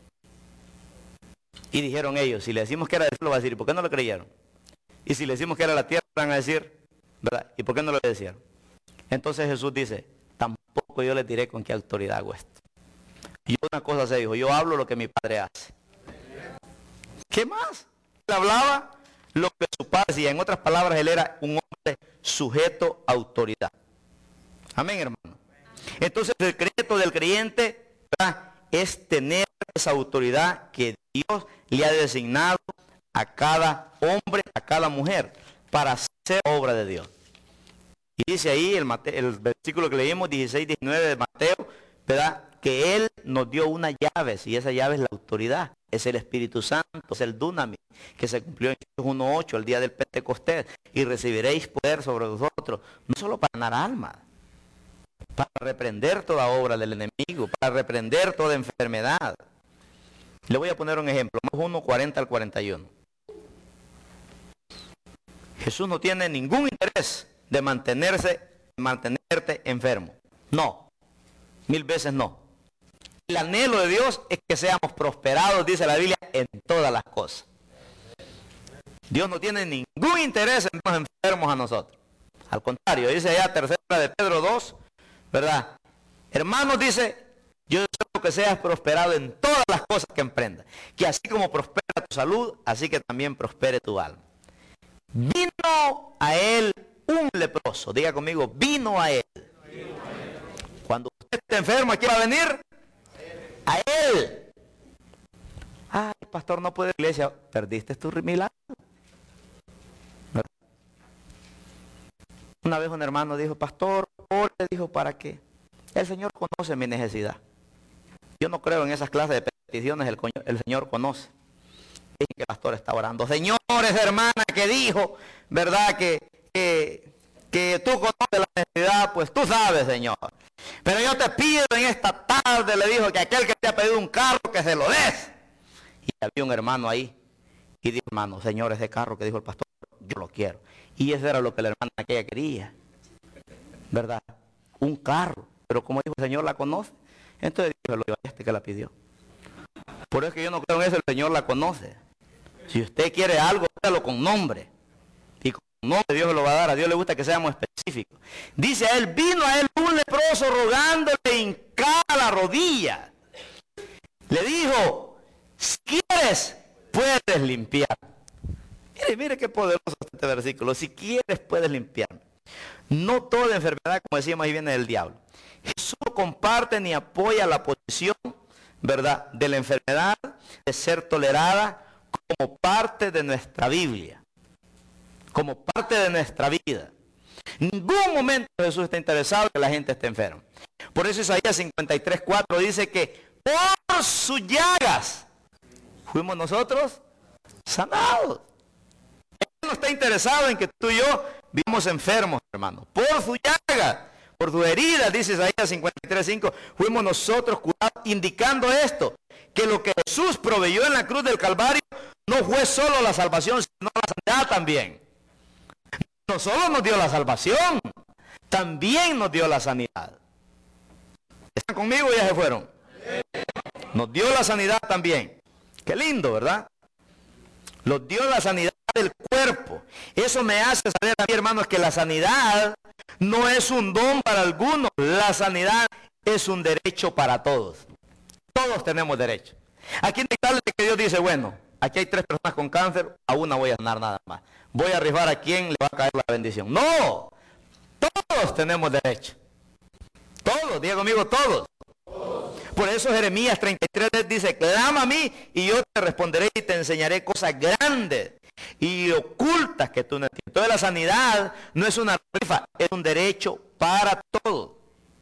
Y dijeron ellos, si le decimos que era del cielo, va a decir, ¿por qué no lo creyeron? Y si le decimos que era de la tierra, van a decir, ¿verdad? ¿Y por qué no lo decían? Entonces Jesús dice, tampoco yo les diré con qué autoridad hago esto. Y una cosa se dijo, yo hablo lo que mi padre hace. ¿Qué más? Él hablaba lo que su padre decía. En otras palabras, él era un hombre sujeto a autoridad. Amén, hermano. Entonces el secreto del creyente, ¿verdad?, es tener esa autoridad que Dios le ha designado a cada hombre, a cada mujer, para hacer obra de Dios. Y dice ahí el, Mateo, el versículo que leímos, dieciséis, diecinueve de Mateo, ¿verdad?, que Él nos dio unas llaves, y esa llave es la autoridad, es el Espíritu Santo, es el Dunamis, que se cumplió en Hechos uno ocho, el día del Pentecostés, y recibiréis poder sobre vosotros, no solo para ganar almas, para reprender toda obra del enemigo, para reprender toda enfermedad. Le voy a poner un ejemplo, Marcos uno, cuarenta al cuarenta y uno. Jesús no tiene ningún interés de mantenerse, mantenerte enfermo. No, mil veces no. El anhelo de Dios es que seamos prosperados, dice la Biblia, en todas las cosas. Dios no tiene ningún interés en los enfermos a nosotros. Al contrario, dice allá tercera de Pedro dos, ¿verdad? Hermanos, dice, yo deseo que seas prosperado en todas las cosas que emprendas. Que así como prospera tu salud, así que también prospere tu alma. Vino a él un leproso. Diga conmigo, vino a él. Cuando usted esté enfermo, ¿a quién va a venir? A él. Ay, pastor, no puede ir a la iglesia. Perdiste tu milagro. Una vez un hermano dijo, pastor, ore, dijo, ¿para qué? El Señor conoce mi necesidad. Yo no creo en esas clases de peticiones, el, el Señor conoce. Y que el pastor está orando. Señores, hermana, que dijo, ¿verdad? Que, que, que tú conoces la necesidad, pues tú sabes, Señor. Pero yo te pido en esta tarde, le dijo, que aquel que te ha pedido un carro, que se lo des. Y había un hermano ahí. Y dijo, hermano, señor, ese carro que dijo el pastor, yo lo quiero. Y eso era lo que la hermana aquella quería, ¿verdad? Un carro. pero como dijo el Señor la conoce, entonces Dios lo dio a este que la pidió. Por eso es que yo no creo en eso, el Señor la conoce. Si usted quiere algo, hágalo con nombre. Y con nombre Dios lo va a dar. A Dios le gusta que seamos específicos. Dice a él, vino a él un leproso rogándole hincada la rodilla. Le dijo, si quieres, puedes limpiar. Mire, mire qué poderoso este versículo. Si quieres, puedes limpiar. No toda enfermedad, como decíamos, ahí viene del diablo. Jesús no comparte ni apoya la posición, ¿verdad?, de la enfermedad, de ser tolerada como parte de nuestra Biblia, como parte de nuestra vida. En ningún momento Jesús está interesado en que la gente esté enferma. Por eso Isaías cincuenta y tres, cuatro dice que por sus llagas fuimos nosotros sanados. Él no está interesado en que tú y yo vivamos enfermos, hermano. Por sus llagas, por sus heridas, dice Isaías cincuenta y tres, cinco, fuimos nosotros curados, indicando esto, que lo que Jesús proveyó en la cruz del Calvario no fue solo la salvación, sino la sanidad también. No solo nos dio la salvación, también nos dio la sanidad. ¿Están conmigo o ya se fueron? Nos dio la sanidad también. Qué lindo, ¿verdad? Nos dio la sanidad del cuerpo. Eso me hace saber a mí, hermanos, que la sanidad no es un don para algunos. La sanidad es un derecho para todos. Todos tenemos derecho. Aquí en Italia que Dios dice, bueno, aquí hay tres personas con cáncer, a una voy a sanar nada más. Voy a rifar a quien le va a caer la bendición. No, todos tenemos derecho. Todos, diga conmigo, todos. Por eso Jeremías treinta y tres dice, clama a mí y yo te responderé y te enseñaré cosas grandes y ocultas que tú no entiendes. Entonces la sanidad no es una rifa, es un derecho para todos.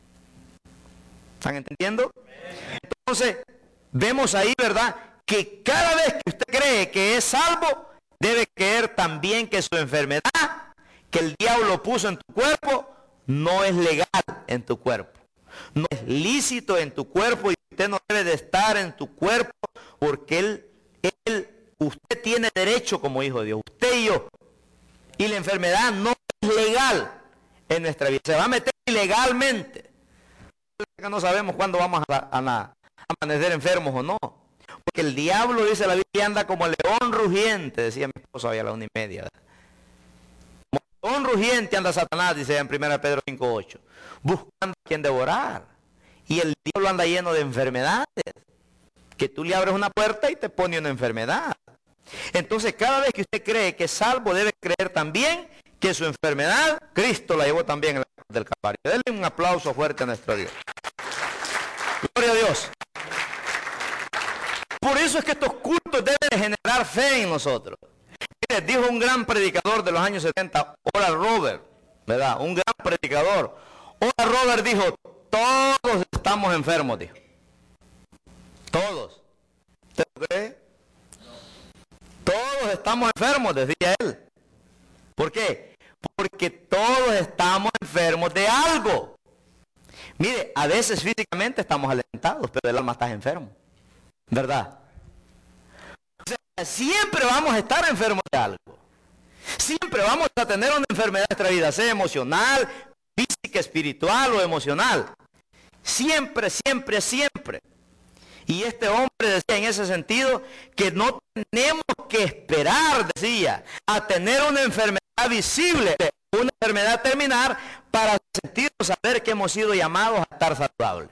¿Están entendiendo? Entonces, vemos ahí, ¿verdad?, que cada vez que usted cree que es salvo, debe creer también que su enfermedad, que el diablo puso en tu cuerpo, no es legal en tu cuerpo. No es lícito en tu cuerpo y usted no debe de estar en tu cuerpo porque él, él, usted tiene derecho como hijo de Dios, usted y yo. Y la enfermedad no es legal en nuestra vida, se va a meter ilegalmente. No sabemos cuándo vamos a, a, a amanecer enfermos o no. Porque el diablo, dice la Biblia, anda como león rugiente, decía mi esposo hoy a la una y media. ¿Verdad? Como león rugiente anda Satanás, dice en primera Pedro cinco, ocho, buscando a quien devorar. Y el diablo anda lleno de enfermedades, que tú le abres una puerta y te pone una enfermedad. Entonces, cada vez que usted cree que es salvo, debe creer también que su enfermedad, Cristo la llevó también en la cruz del Calvario. Denle un aplauso fuerte a nuestro Dios. Gloria a Dios. Por eso es que estos cultos deben generar fe en nosotros. Mire, dijo un gran predicador de los años setenta, Oral Roberts, ¿verdad? Un gran predicador. Oral Roberts dijo, todos estamos enfermos, dijo. Todos. ¿Usted lo cree? Todos estamos enfermos, decía él. ¿Por qué? Porque todos estamos enfermos de algo. Mire, a veces físicamente estamos alentados, pero el alma está enfermo. ¿Verdad? O sea, siempre vamos a estar enfermos de algo. Siempre vamos a tener una enfermedad en nuestra vida, sea emocional, física, espiritual o emocional. Siempre, siempre, siempre. Y este hombre decía en ese sentido que no tenemos que esperar, decía, a tener una enfermedad visible, una enfermedad terminal, para sentirnos saber que hemos sido llamados a estar saludables.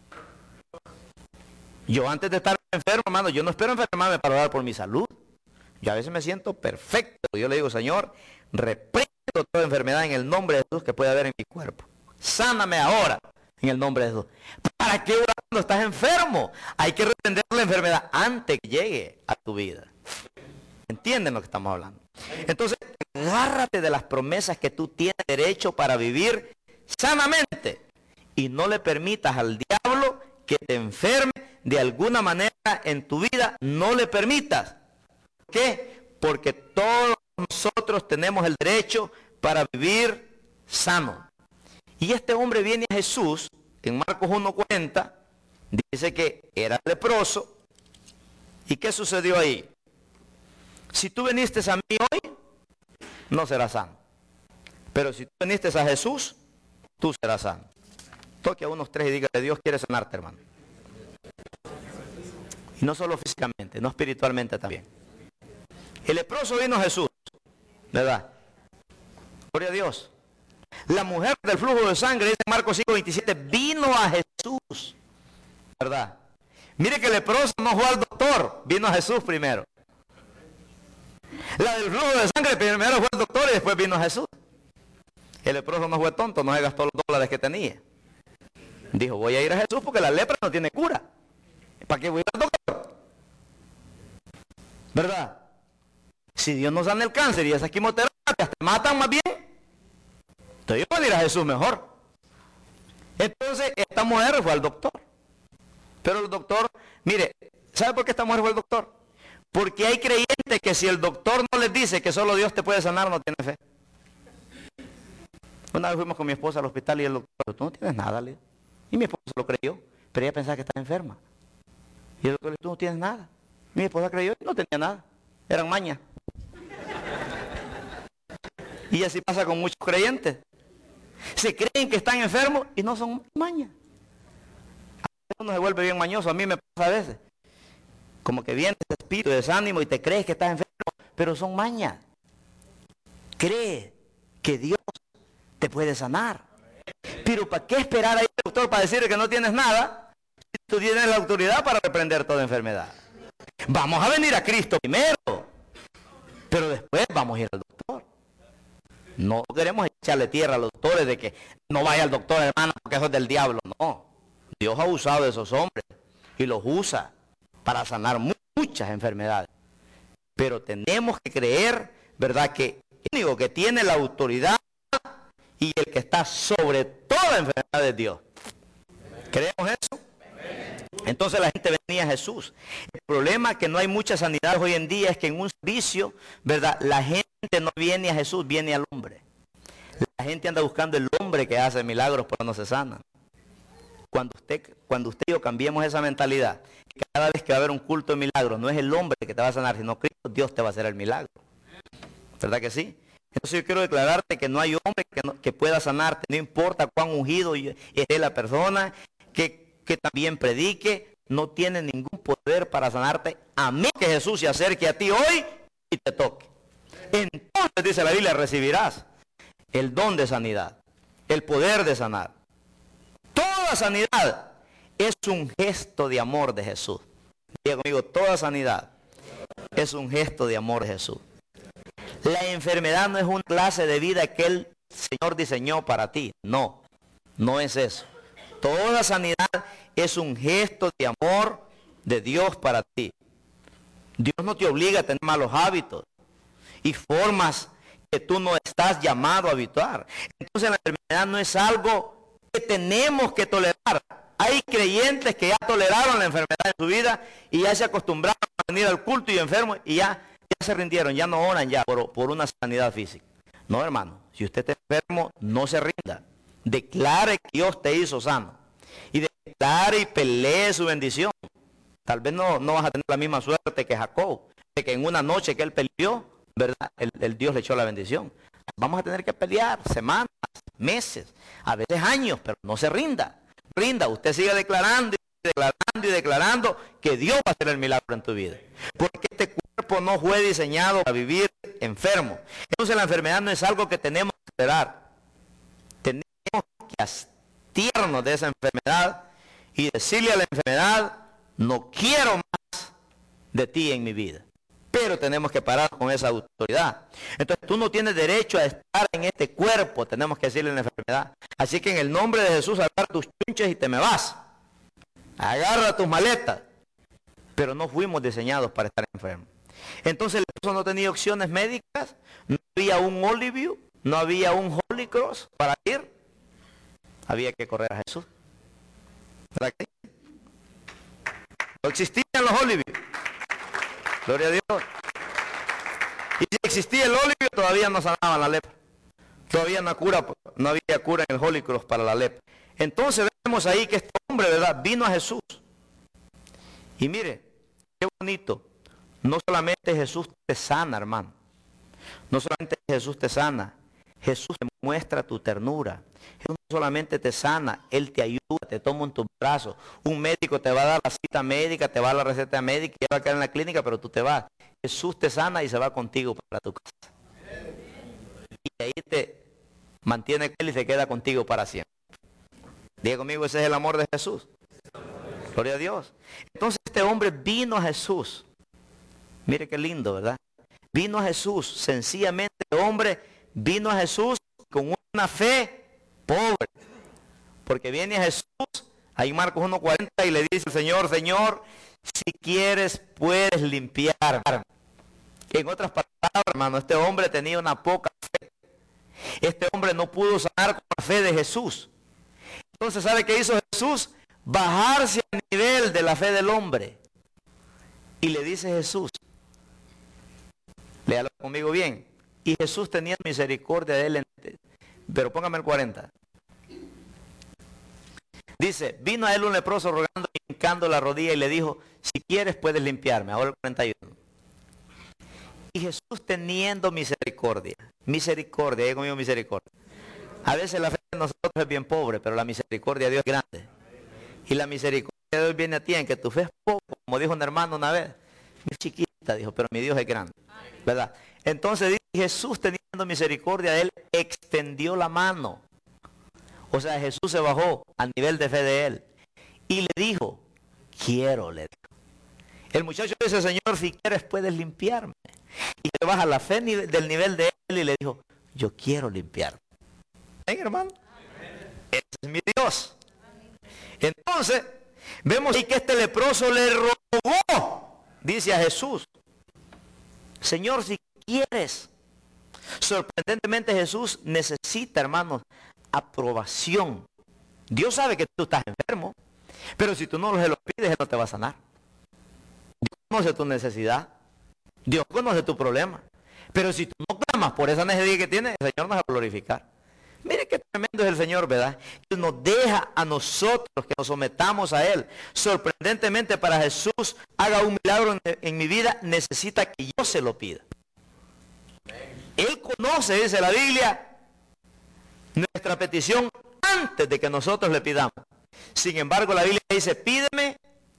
Yo antes de estar enfermo, hermano, yo no espero enfermarme para orar por mi salud. Yo a veces me siento perfecto. Yo le digo, Señor, reprendo toda enfermedad en el nombre de Jesús que puede haber en mi cuerpo. Sáname ahora en el nombre de Jesús. ¿Para qué orar cuando estás enfermo? Hay que reprender la enfermedad antes que llegue a tu vida. ¿Entienden lo que estamos hablando? Entonces, agárrate de las promesas que tú tienes derecho para vivir sanamente. Y no le permitas al diablo que te enferme de alguna manera en tu vida. No le permitas. ¿Por qué? Porque todos nosotros tenemos el derecho para vivir sano. Y este hombre viene a Jesús, en Marcos uno cuarenta, dice que era leproso. ¿Y qué sucedió ahí? Si tú viniste a mí hoy, no serás sano. Pero si tú viniste a Jesús, tú serás sano. Toque a unos tres y diga que Dios quiere sanarte, hermano. Y no solo físicamente, no espiritualmente también. El leproso vino a Jesús, ¿verdad? Gloria a Dios. La mujer del flujo de sangre, dice Marcos cinco veintisiete, vino a Jesús, ¿verdad? Mire que el leproso no fue al doctor, vino a Jesús primero. La del flujo de sangre primero fue al doctor y después vino a Jesús. El leproso no fue tonto, no se gastó los dólares que tenía. Dijo, voy a ir a Jesús porque la lepra no tiene cura. ¿Para qué voy a ir al doctor? ¿Verdad? Si Dios nos sana el cáncer y esas quimioterapias te matan más bien, entonces yo voy a ir a Jesús mejor. Entonces esta mujer fue al doctor. Pero el doctor, mire, ¿sabe por qué esta mujer fue al doctor? Porque hay creyentes que si el doctor no les dice que solo Dios te puede sanar, no tiene fe. Una vez fuimos con mi esposa al hospital y el doctor, tú no tienes nada, le dijo. Y mi esposa lo creyó, pero ella pensaba que estaba enferma. Y el doctor le dijo, tú no tienes nada. Y mi esposa creyó y no tenía nada. Eran mañas. Y así pasa con muchos creyentes. Se creen que están enfermos y no son mañas. Uno se vuelve bien mañoso, a mí me pasa a veces. Como que viene ese espíritu de desánimo y te crees que estás enfermo, pero son mañas. Cree que Dios te puede sanar. Pero ¿para qué esperar ahí al doctor para decirle que no tienes nada? Si tú tienes la autoridad para reprender toda enfermedad. Vamos a venir a Cristo primero, pero después vamos a ir al doctor. No queremos echarle tierra a los doctores de que no vaya al doctor, hermano, porque eso es del diablo. No, Dios ha usado a esos hombres y los usa para sanar muchas enfermedades. Pero tenemos que creer, ¿verdad?, que el único que tiene la autoridad y el que está sobre toda enfermedad es Dios. ¿Creemos eso? Entonces la gente venía a Jesús. El problema es que no hay mucha sanidad hoy en día es que en un servicio, ¿verdad?, la gente no viene a Jesús, viene al hombre. La gente anda buscando el hombre que hace milagros, pero no se sana. Cuando usted, cuando usted y yo cambiemos esa mentalidad, que cada vez que va a haber un culto de milagros, no es el hombre que te va a sanar, sino Cristo, Dios te va a hacer el milagro. ¿Verdad que sí? Entonces yo quiero declararte que no hay hombre que, no, que pueda sanarte, no importa cuán ungido esté la persona, que, que también predique, no tiene ningún poder para sanarte, a menos que Jesús se acerque a ti hoy y te toque. Entonces, dice la Biblia, recibirás el don de sanidad, el poder de sanar. Toda sanidad es un gesto de amor de Jesús. Diga conmigo, toda sanidad es un gesto de amor de Jesús. La enfermedad no es una clase de vida que el Señor diseñó para ti. No, no es eso. Toda sanidad es un gesto de amor de Dios para ti. Dios no te obliga a tener malos hábitos y formas que tú no estás llamado a habituar. Entonces la enfermedad no es algo que tenemos que tolerar. Hay creyentes que ya toleraron la enfermedad en su vida y ya se acostumbraron a venir al culto y enfermos y ya Ya se rindieron, ya no oran ya por, por una sanidad física. No, hermano, si usted está enfermo, no se rinda. Declare que Dios te hizo sano. Y declare y pelee su bendición. Tal vez no, no vas a tener la misma suerte que Jacob, de que en una noche que él peleó, ¿verdad?, el, el Dios le echó la bendición. Vamos a tener que pelear semanas, meses, a veces años, pero no se rinda. Rinda, usted sigue declarando y declarando y declarando que Dios va a hacer el milagro en tu vida. Porque este cuerpo no fue diseñado para vivir enfermo. Entonces la enfermedad no es algo que tenemos que esperar. Tenemos que hastiarnos de esa enfermedad y decirle a la enfermedad, no quiero más de ti en mi vida. Pero tenemos que parar con esa autoridad. Entonces tú no tienes derecho a estar en este cuerpo, tenemos que decirle a la enfermedad. Así que en el nombre de Jesús, agarra tus chunches y te me vas. Agarra tus maletas. Pero no fuimos diseñados para estar enfermos. Entonces el leproso no tenía opciones médicas, no había un Olivio, no había un Holy Cross para ir. Había que correr a Jesús. ¿Verdad que sí? No existían los Olivios. Gloria a Dios. Y si existía el Olivio, todavía no sanaban la lepra. Todavía no, cura, no había cura en el Holy Cross para la lepra. Entonces vemos ahí que este hombre, ¿verdad?, vino a Jesús. Y mire, qué bonito. No solamente Jesús te sana, hermano. No solamente Jesús te sana. Jesús te muestra tu ternura. Jesús solamente te sana, Él te ayuda, te toma en tus brazos. Un médico te va a dar la cita médica, te va a dar la receta médica, y va a quedar en la clínica, pero tú te vas. Jesús te sana y se va contigo para tu casa. Y ahí te mantiene con Él y se queda contigo para siempre. Diga conmigo, ese es el amor de Jesús. Gloria a Dios. Entonces este hombre vino a Jesús. Mire qué lindo, ¿verdad? Vino a Jesús, sencillamente el hombre vino a Jesús con una fe pobre. Porque viene a Jesús, ahí Marcos uno cuarenta, y le dice al Señor, Señor, si quieres puedes limpiarme. En otras palabras, hermano, este hombre tenía una poca fe. Este hombre no pudo sanar con la fe de Jesús. Entonces, ¿sabe qué hizo Jesús? Bajarse al nivel de la fe del hombre. Y le dice Jesús, léalo conmigo bien, y Jesús tenía misericordia de él, pero póngame el cuarenta. Dice, vino a él un leproso rogando y hincando la rodilla y le dijo, si quieres puedes limpiarme. Ahora el cuarenta y uno. Y Jesús teniendo misericordia, misericordia, diga conmigo misericordia. A veces la fe de nosotros es bien pobre, pero la misericordia de Dios es grande. Y la misericordia de Dios viene a ti en que tu fe es poco, como dijo un hermano una vez. Es chiquita, dijo, pero mi Dios es grande. ¿Verdad? Entonces dice, Jesús teniendo misericordia de él, extendió la mano. O sea, Jesús se bajó al nivel de fe de él. Y le dijo, quiero, le dijo. El muchacho dice, Señor, si quieres puedes limpiarme. Y se baja la fe del nivel de él y le dijo, yo quiero limpiarme. ¿Ven, hermano? Ese es mi Dios. Entonces, vemos ahí que este leproso le rogó, dice a Jesús, Señor, si quieres. Sorprendentemente Jesús necesita, hermanos, aprobación. Dios sabe que tú estás enfermo, pero si tú no se lo pides, Él no te va a sanar. Dios conoce tu necesidad, Dios conoce tu problema, pero si tú no clamas por esa necesidad que tienes, el Señor nos va a glorificar. Mire qué tremendo es el Señor, ¿verdad? Él nos deja a nosotros que nos sometamos a Él. Sorprendentemente para Jesús haga un milagro en, en mi vida, necesita que yo se lo pida. Él conoce, dice la Biblia, nuestra petición antes de que nosotros le pidamos. Sin embargo, la Biblia dice, pídeme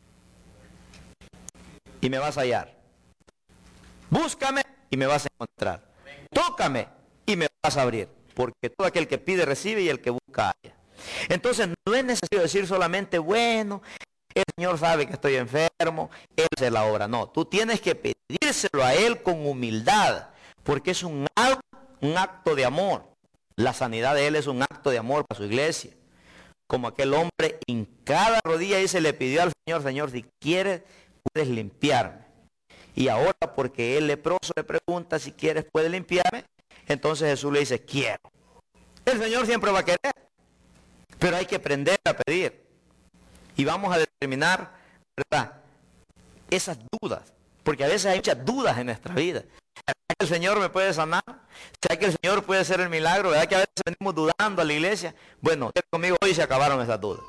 y me vas a hallar. Búscame y me vas a encontrar. Tócame y me vas a abrir. Porque todo aquel que pide recibe y el que busca halla. Entonces no es necesario decir solamente, bueno, el Señor sabe que estoy enfermo, Él se la obra. No, tú tienes que pedírselo a Él con humildad, porque es un acto, un acto de amor. La sanidad de Él es un acto de amor para su iglesia. Como aquel hombre en cada rodilla y se le pidió al Señor, Señor, si quieres puedes limpiarme. Y ahora porque el leproso le pregunta si quieres puedes limpiarme, entonces Jesús le dice, quiero. El Señor siempre va a querer, pero hay que aprender a pedir. Y vamos a determinar, ¿verdad?, esas dudas, porque a veces hay muchas dudas en nuestra vida. ¿Será que el Señor me puede sanar? ¿Será que el Señor puede hacer el milagro? ¿Verdad que a veces venimos dudando a la iglesia? Bueno, conmigo hoy se acabaron esas dudas.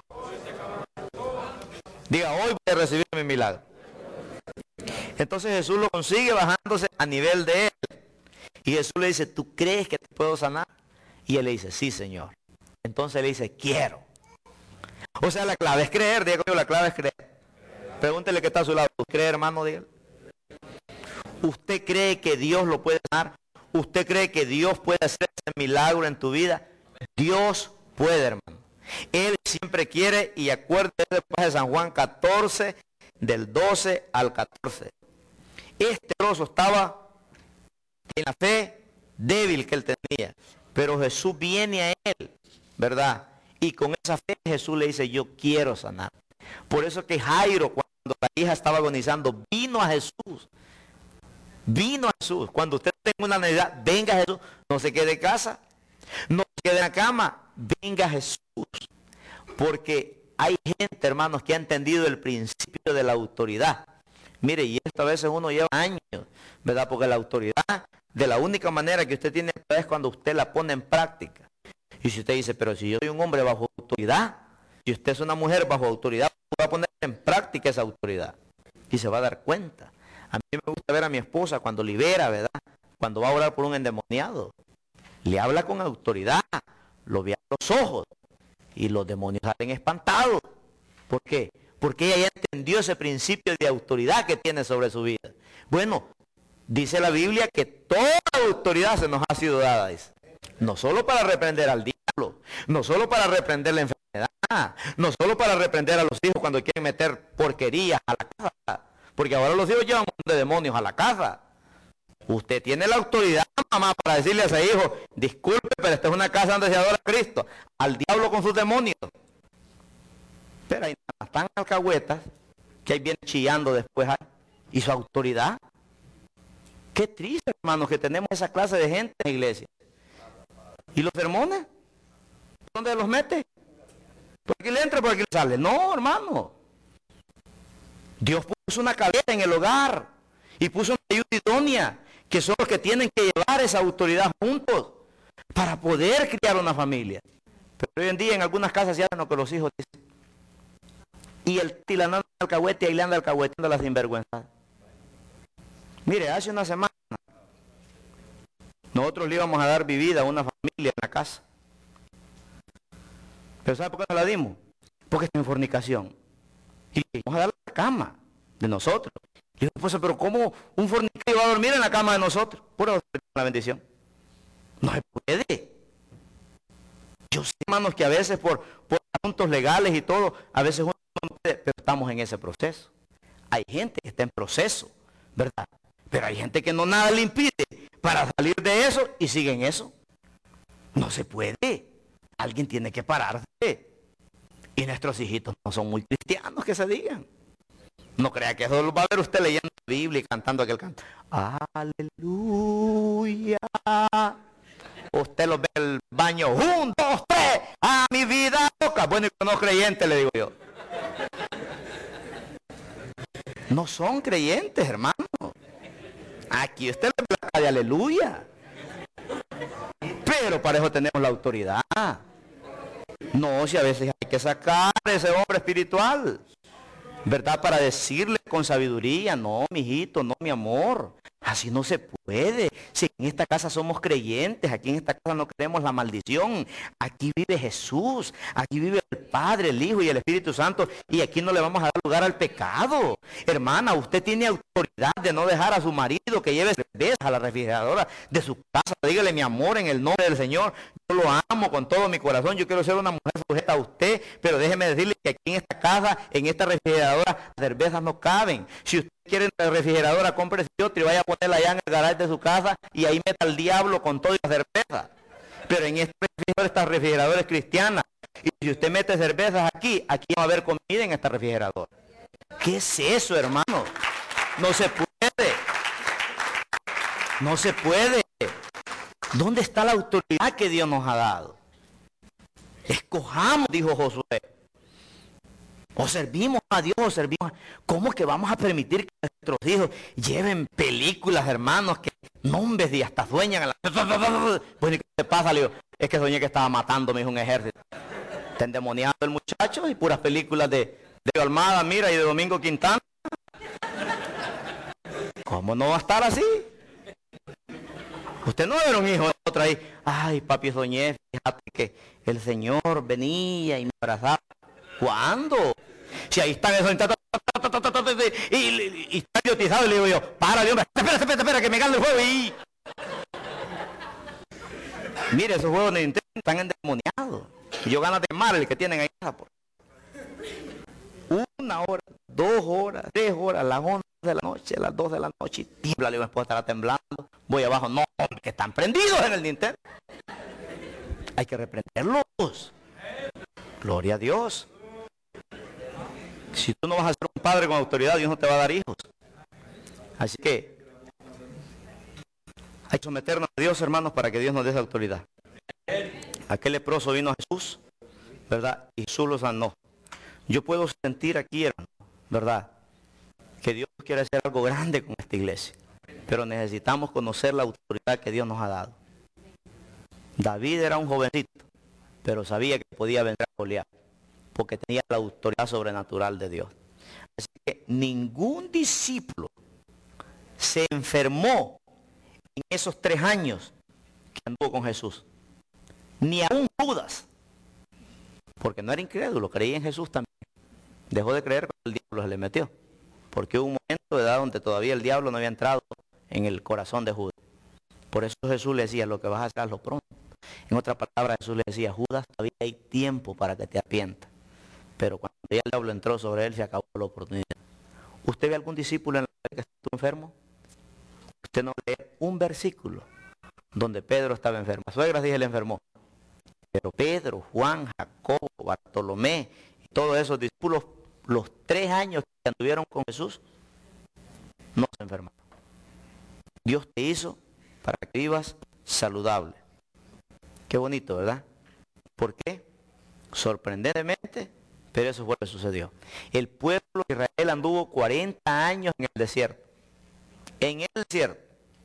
Diga, hoy voy a recibir mi milagro. Entonces Jesús lo consigue bajándose a nivel de él. Y Jesús le dice, ¿tú crees que te puedo sanar? Y él le dice, sí, Señor. Entonces le dice, quiero. O sea, la clave es creer. Diga conmigo, la clave es creer. Pregúntele que está a su lado. ¿Usted cree, hermano? Dígale. ¿Usted cree que Dios lo puede sanar? ¿Usted cree que Dios puede hacer ese milagro en tu vida? Dios puede, hermano. Él siempre quiere, y acuérdate después de San Juan catorce, del doce al catorce. Este leproso estaba en la fe débil que él tenía, pero Jesús viene a él, ¿verdad? Y con esa fe Jesús le dice, yo quiero sanar. Por eso que Jairo, cuando la hija estaba agonizando, vino a Jesús. Vino a Jesús. Cuando usted tenga una necesidad, venga a Jesús. No se quede en casa, no se quede en la cama, venga a Jesús. Porque hay gente, hermanos, que ha entendido el principio de la autoridad. Mire, y esto a veces uno lleva años, ¿verdad? Porque la autoridad, de la única manera que usted tiene es cuando usted la pone en práctica. Y si usted dice, pero si yo soy un hombre bajo autoridad, si usted es una mujer bajo autoridad, va a poner en práctica esa autoridad. Y se va a dar cuenta. A mí me gusta ver a mi esposa cuando libera, ¿verdad? Cuando va a orar por un endemoniado. Le habla con autoridad, lo ve a los ojos. Y los demonios salen espantados. ¿Por qué? Porque ella ya entendió ese principio de autoridad que tiene sobre su vida. Bueno, dice la Biblia que toda autoridad se nos ha sido dada, dice. No solo para reprender al diablo, no solo para reprender la enfermedad, no solo para reprender a los hijos cuando quieren meter porquerías a la casa, porque ahora los hijos llevan un montón de demonios a la casa. Usted tiene la autoridad, mamá, para decirle a ese hijo, disculpe, pero esta es una casa donde se adora a Cristo, al diablo con sus demonios. Pero ahí están alcahuetas, que ahí vienen chillando después, ¿eh? Y su autoridad. Qué triste, hermanos, que tenemos esa clase de gente en la iglesia. ¿Y los sermones? ¿Dónde los mete? ¿Por aquí le entra, por aquí le sale? No, hermano. Dios puso una cabeza en el hogar y puso una ayuda idónea, que son los que tienen que llevar esa autoridad juntos para poder criar una familia. Pero hoy en día en algunas casas ya hacen lo que los hijos dicen. Y el tilanando al alcahuete y ahí le anda alcahueteando a la sinvergüenza. Mire, hace una semana nosotros le íbamos a dar vivida a una familia en la casa. ¿Pero sabe por qué no la dimos? Porque está en fornicación. Y le íbamos a dar la cama de nosotros. Le digo, pues, pero ¿cómo un fornicario va a dormir en la cama de nosotros? Pura la bendición. No se puede. Yo sé, hermanos, que a veces por, por asuntos legales y todo, a veces uno no puede, pero estamos en ese proceso. Hay gente que está en proceso, ¿verdad? Pero hay gente que no nada le impide para salir de eso y sigue en eso. No se puede. Alguien tiene que pararse. Y nuestros hijitos no son muy cristianos, que se digan. No crea que eso lo va a ver usted leyendo la Biblia y cantando aquel canto. Aleluya. Usted lo ve en el baño. Un, dos, tres. A mi vida toca. Bueno, y no creyentes, le digo yo. No son creyentes, hermano. Aquí usted le placa de aleluya. Pero para eso tenemos la autoridad. No, si a veces hay que sacar a ese hombre espiritual, ¿verdad? Para decirle con sabiduría, no, mi hijito, no, mi amor. Así no se puede. Si en esta casa somos creyentes, aquí en esta casa no creemos la maldición. Aquí vive Jesús, aquí vive el Padre, el Hijo y el Espíritu Santo. Y aquí no le vamos a dar lugar al pecado. Hermana, usted tiene autoridad de no dejar a su marido que lleve cerveza a la refrigeradora de su casa. Dígale, mi amor, en el nombre del Señor, yo lo amo con todo mi corazón. Yo quiero ser una mujer sujeta a usted, pero déjeme decirle que aquí en esta casa, en esta refrigeradora, cervezas no caben. Si usted quiere la refrigeradora, cómprese otra y vaya a ponerla allá en el garaje de su casa y ahí meta al diablo con toda la cerveza. Pero en este refrigerador, esta refrigeradora es cristiana. Y si usted mete cervezas aquí, aquí va a haber comida en esta refrigeradora. ¿Qué es eso, hermano? No se puede. No se puede. ¿Dónde está la autoridad que Dios nos ha dado? Escojamos, dijo Josué. O servimos a Dios, o servimos. ¿Cómo que vamos a permitir que nuestros hijos lleven películas, hermanos, que nombres y hasta sueñan a la... Pues, ¿qué te pasa? Le digo, es que soñé que estaba matando, me dijo, un ejército. Está endemoniado el muchacho y puras películas de, de Almada, mira, y de Domingo Quintana. ¿Cómo no va a estar así? Usted no era un hijo de otra ahí. Ay, papi, soñé, fíjate que el Señor venía y me abrazaba. ¿Cuándo? Si ahí están esos y, y, y está idiotizado, y le digo yo, para, hombre, espera, espera, espera, que me gane el juego y... Mire, esos juegos de Nintendo están endemoniados. Y yo ganas de mal el que tienen ahí. Una hora, dos horas, tres horas, las once de la noche, las dos de la noche, y tiembla, le digo, mi esposa estará temblando. Voy abajo, no, que están prendidos en el Nintendo. Hay que reprenderlos. Gloria a Dios. Si tú no vas a ser un padre con autoridad, Dios no te va a dar hijos. Así que hay que someternos a Dios, hermanos, para que Dios nos dé esa autoridad. Aquel leproso vino a Jesús, ¿verdad? Y Jesús lo sanó. Yo puedo sentir aquí, hermano, ¿verdad?, que Dios quiere hacer algo grande con esta iglesia. Pero necesitamos conocer la autoridad que Dios nos ha dado. David era un jovencito, pero sabía que podía vencer a Goliat, porque tenía la autoridad sobrenatural de Dios. Así que ningún discípulo se enfermó en esos tres años que anduvo con Jesús. Ni aún Judas. Porque no era incrédulo, creía en Jesús también. Dejó de creer cuando el diablo se le metió. Porque hubo un momento de edad donde todavía el diablo no había entrado en el corazón de Judas. Por eso Jesús le decía, lo que vas a hacer, hazlo pronto. En otra palabra, Jesús le decía, Judas, todavía hay tiempo para que te arrepientas. Pero cuando ya el diablo entró sobre él, se acabó la oportunidad. ¿Usted ve algún discípulo en la que estuvo enfermo? Usted no lee un versículo donde Pedro estaba enfermo. A suegras dije, le enfermó. Pero Pedro, Juan, Jacobo, Bartolomé, y todos esos discípulos, los tres años que anduvieron con Jesús, no se enfermaron. Dios te hizo para que vivas saludable. Qué bonito, ¿verdad? ¿Por qué? Sorprendentemente, pero eso fue lo que sucedió. El pueblo de Israel anduvo cuarenta años en el desierto. En el desierto.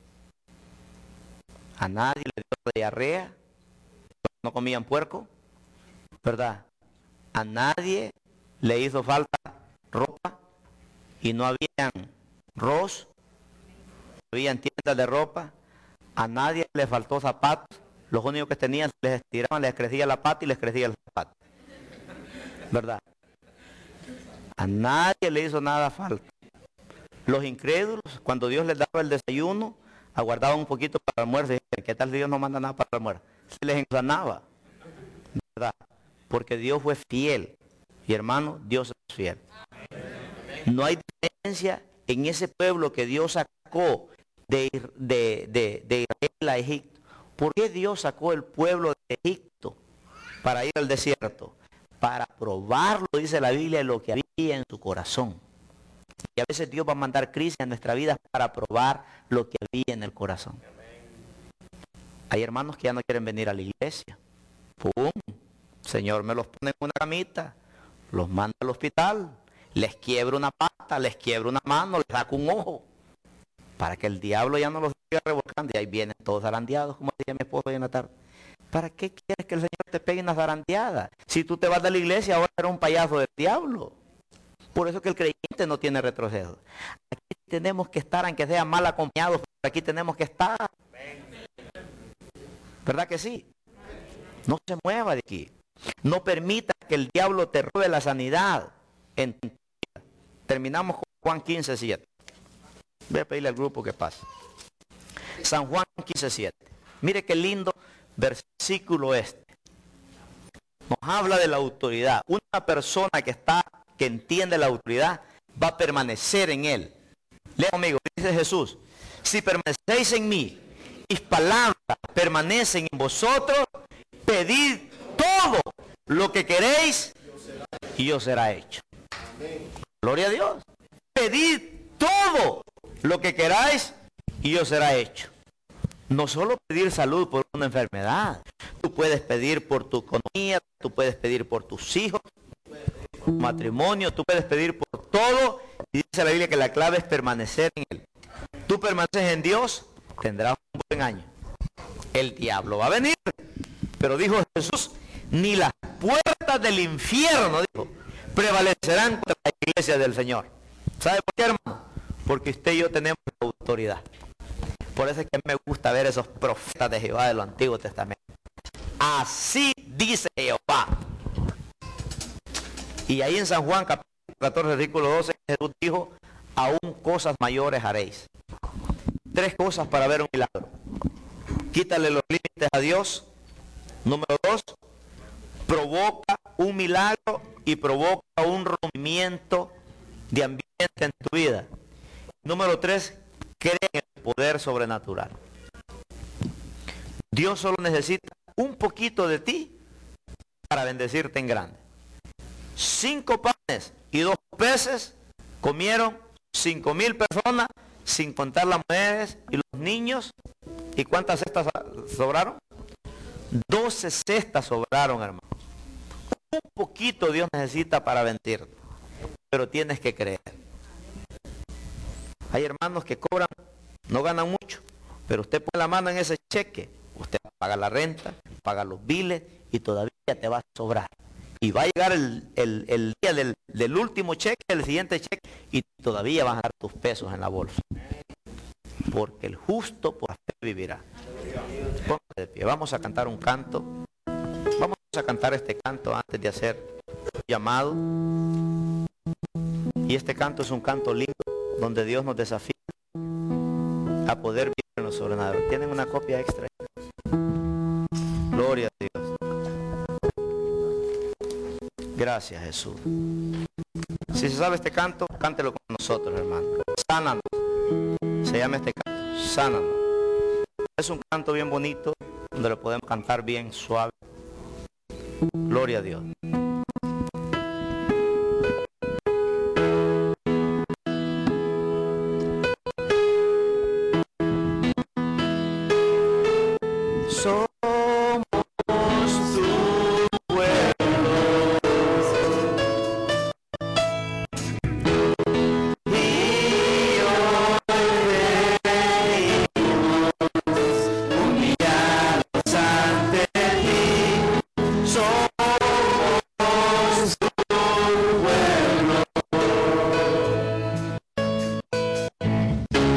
A nadie le dio diarrea. No comían puerco, ¿verdad? A nadie le hizo falta ropa y no habían ros, no habían tiendas de ropa. A nadie le faltó zapatos. Los únicos que tenían les estiraban, les crecía la pata y les crecía el zapato, ¿verdad? A nadie le hizo nada falta. Los incrédulos, cuando Dios les daba el desayuno, aguardaban un poquito para el almuerzo y decían, ¿qué tal si Dios no manda nada para el almuerzo? Se les ensanaba, ¿verdad? Porque Dios fue fiel. Y hermano, Dios es fiel. No hay diferencia en ese pueblo que Dios sacó de, de, de, de Israel a Egipto. ¿Por qué Dios sacó el pueblo de Egipto para ir al desierto? Para probarlo, dice la Biblia, lo que había en su corazón. Y a veces Dios va a mandar crisis en nuestra vida para probar lo que había en el corazón. Hay hermanos que ya no quieren venir a la iglesia. ¡Pum! Señor me los pone en una camita, los manda al hospital, les quiebra una pata, les quiebra una mano, les saca un ojo, para que el diablo ya no los siga revolcando. Y ahí vienen todos zarandeados, como decía mi esposo hoy en la tarde. ¿Para qué quieres que el Señor te pegue una zarandeada? Si tú te vas de la iglesia, ahora eres un payaso del diablo. Por eso que el creyente no tiene retroceso. Aquí tenemos que estar, aunque sea mal acompañados, pero aquí tenemos que estar. ¿Verdad que sí? No se mueva de aquí. No permita que el diablo te robe la sanidad. En... Terminamos con Juan quince, siete. Voy a pedirle al grupo que pase. San Juan quince, siete. Mire qué lindo versículo este. Nos habla de la autoridad. Una persona que está, que entiende la autoridad, va a permanecer en él. Lea conmigo, dice Jesús: si permanecéis en mí, mis palabras permanecen en vosotros, pedid todo lo que queréis y os será hecho. Gloria a Dios. Pedid todo lo que queráis y os será hecho. No solo pedir salud por una enfermedad. Tú puedes pedir por tu economía, tú puedes pedir por tus hijos, tu matrimonio, tú puedes pedir por todo. Y dice la Biblia que la clave es permanecer en él. Tú permaneces en Dios, tendrás un buen año. El diablo va a venir, pero dijo Jesús, ni las puertas del infierno, dijo, prevalecerán contra la iglesia del Señor. ¿Sabe por qué, hermano? Porque usted y yo tenemos la autoridad. Por eso es que me gusta ver esos profetas de Jehová del Antiguo Testamento. Así dice Jehová. Y ahí en San Juan capítulo catorce, versículo doce, Jesús dijo, aún cosas mayores haréis. Tres cosas para ver un milagro. Quítale los límites a Dios. Número dos, provoca un milagro y provoca un rompimiento de ambiente en tu vida. Número tres, cree en el poder sobrenatural. Dios solo necesita un poquito de ti para bendecirte en grande. Cinco panes y dos peces comieron cinco mil personas, sin contar las mujeres y los niños. ¿Y cuántas cestas sobraron? Doce cestas sobraron, hermano. Un poquito Dios necesita para bendecirte, pero tienes que creer. Hay hermanos que cobran, no ganan mucho, pero usted pone la mano en ese cheque, usted paga la renta, paga los biles y todavía te va a sobrar. Y va a llegar el, el, el día del, del último cheque, el siguiente cheque, y todavía vas a dar tus pesos en la bolsa. Porque el justo por fe vivirá. Póngase de pie, vamos a cantar un canto. Vamos a cantar este canto antes de hacer llamado. Y este canto es un canto lindo donde Dios nos desafía a poder vivir en lo sobrenatural. Tienen una copia extra. Gloria a Dios. Gracias, Jesús. Si se sabe este canto, cántelo con nosotros, hermano. Sánanos. Se llama este canto, Sánanos. Es un canto bien bonito donde lo podemos cantar bien suave. Gloria a Dios. So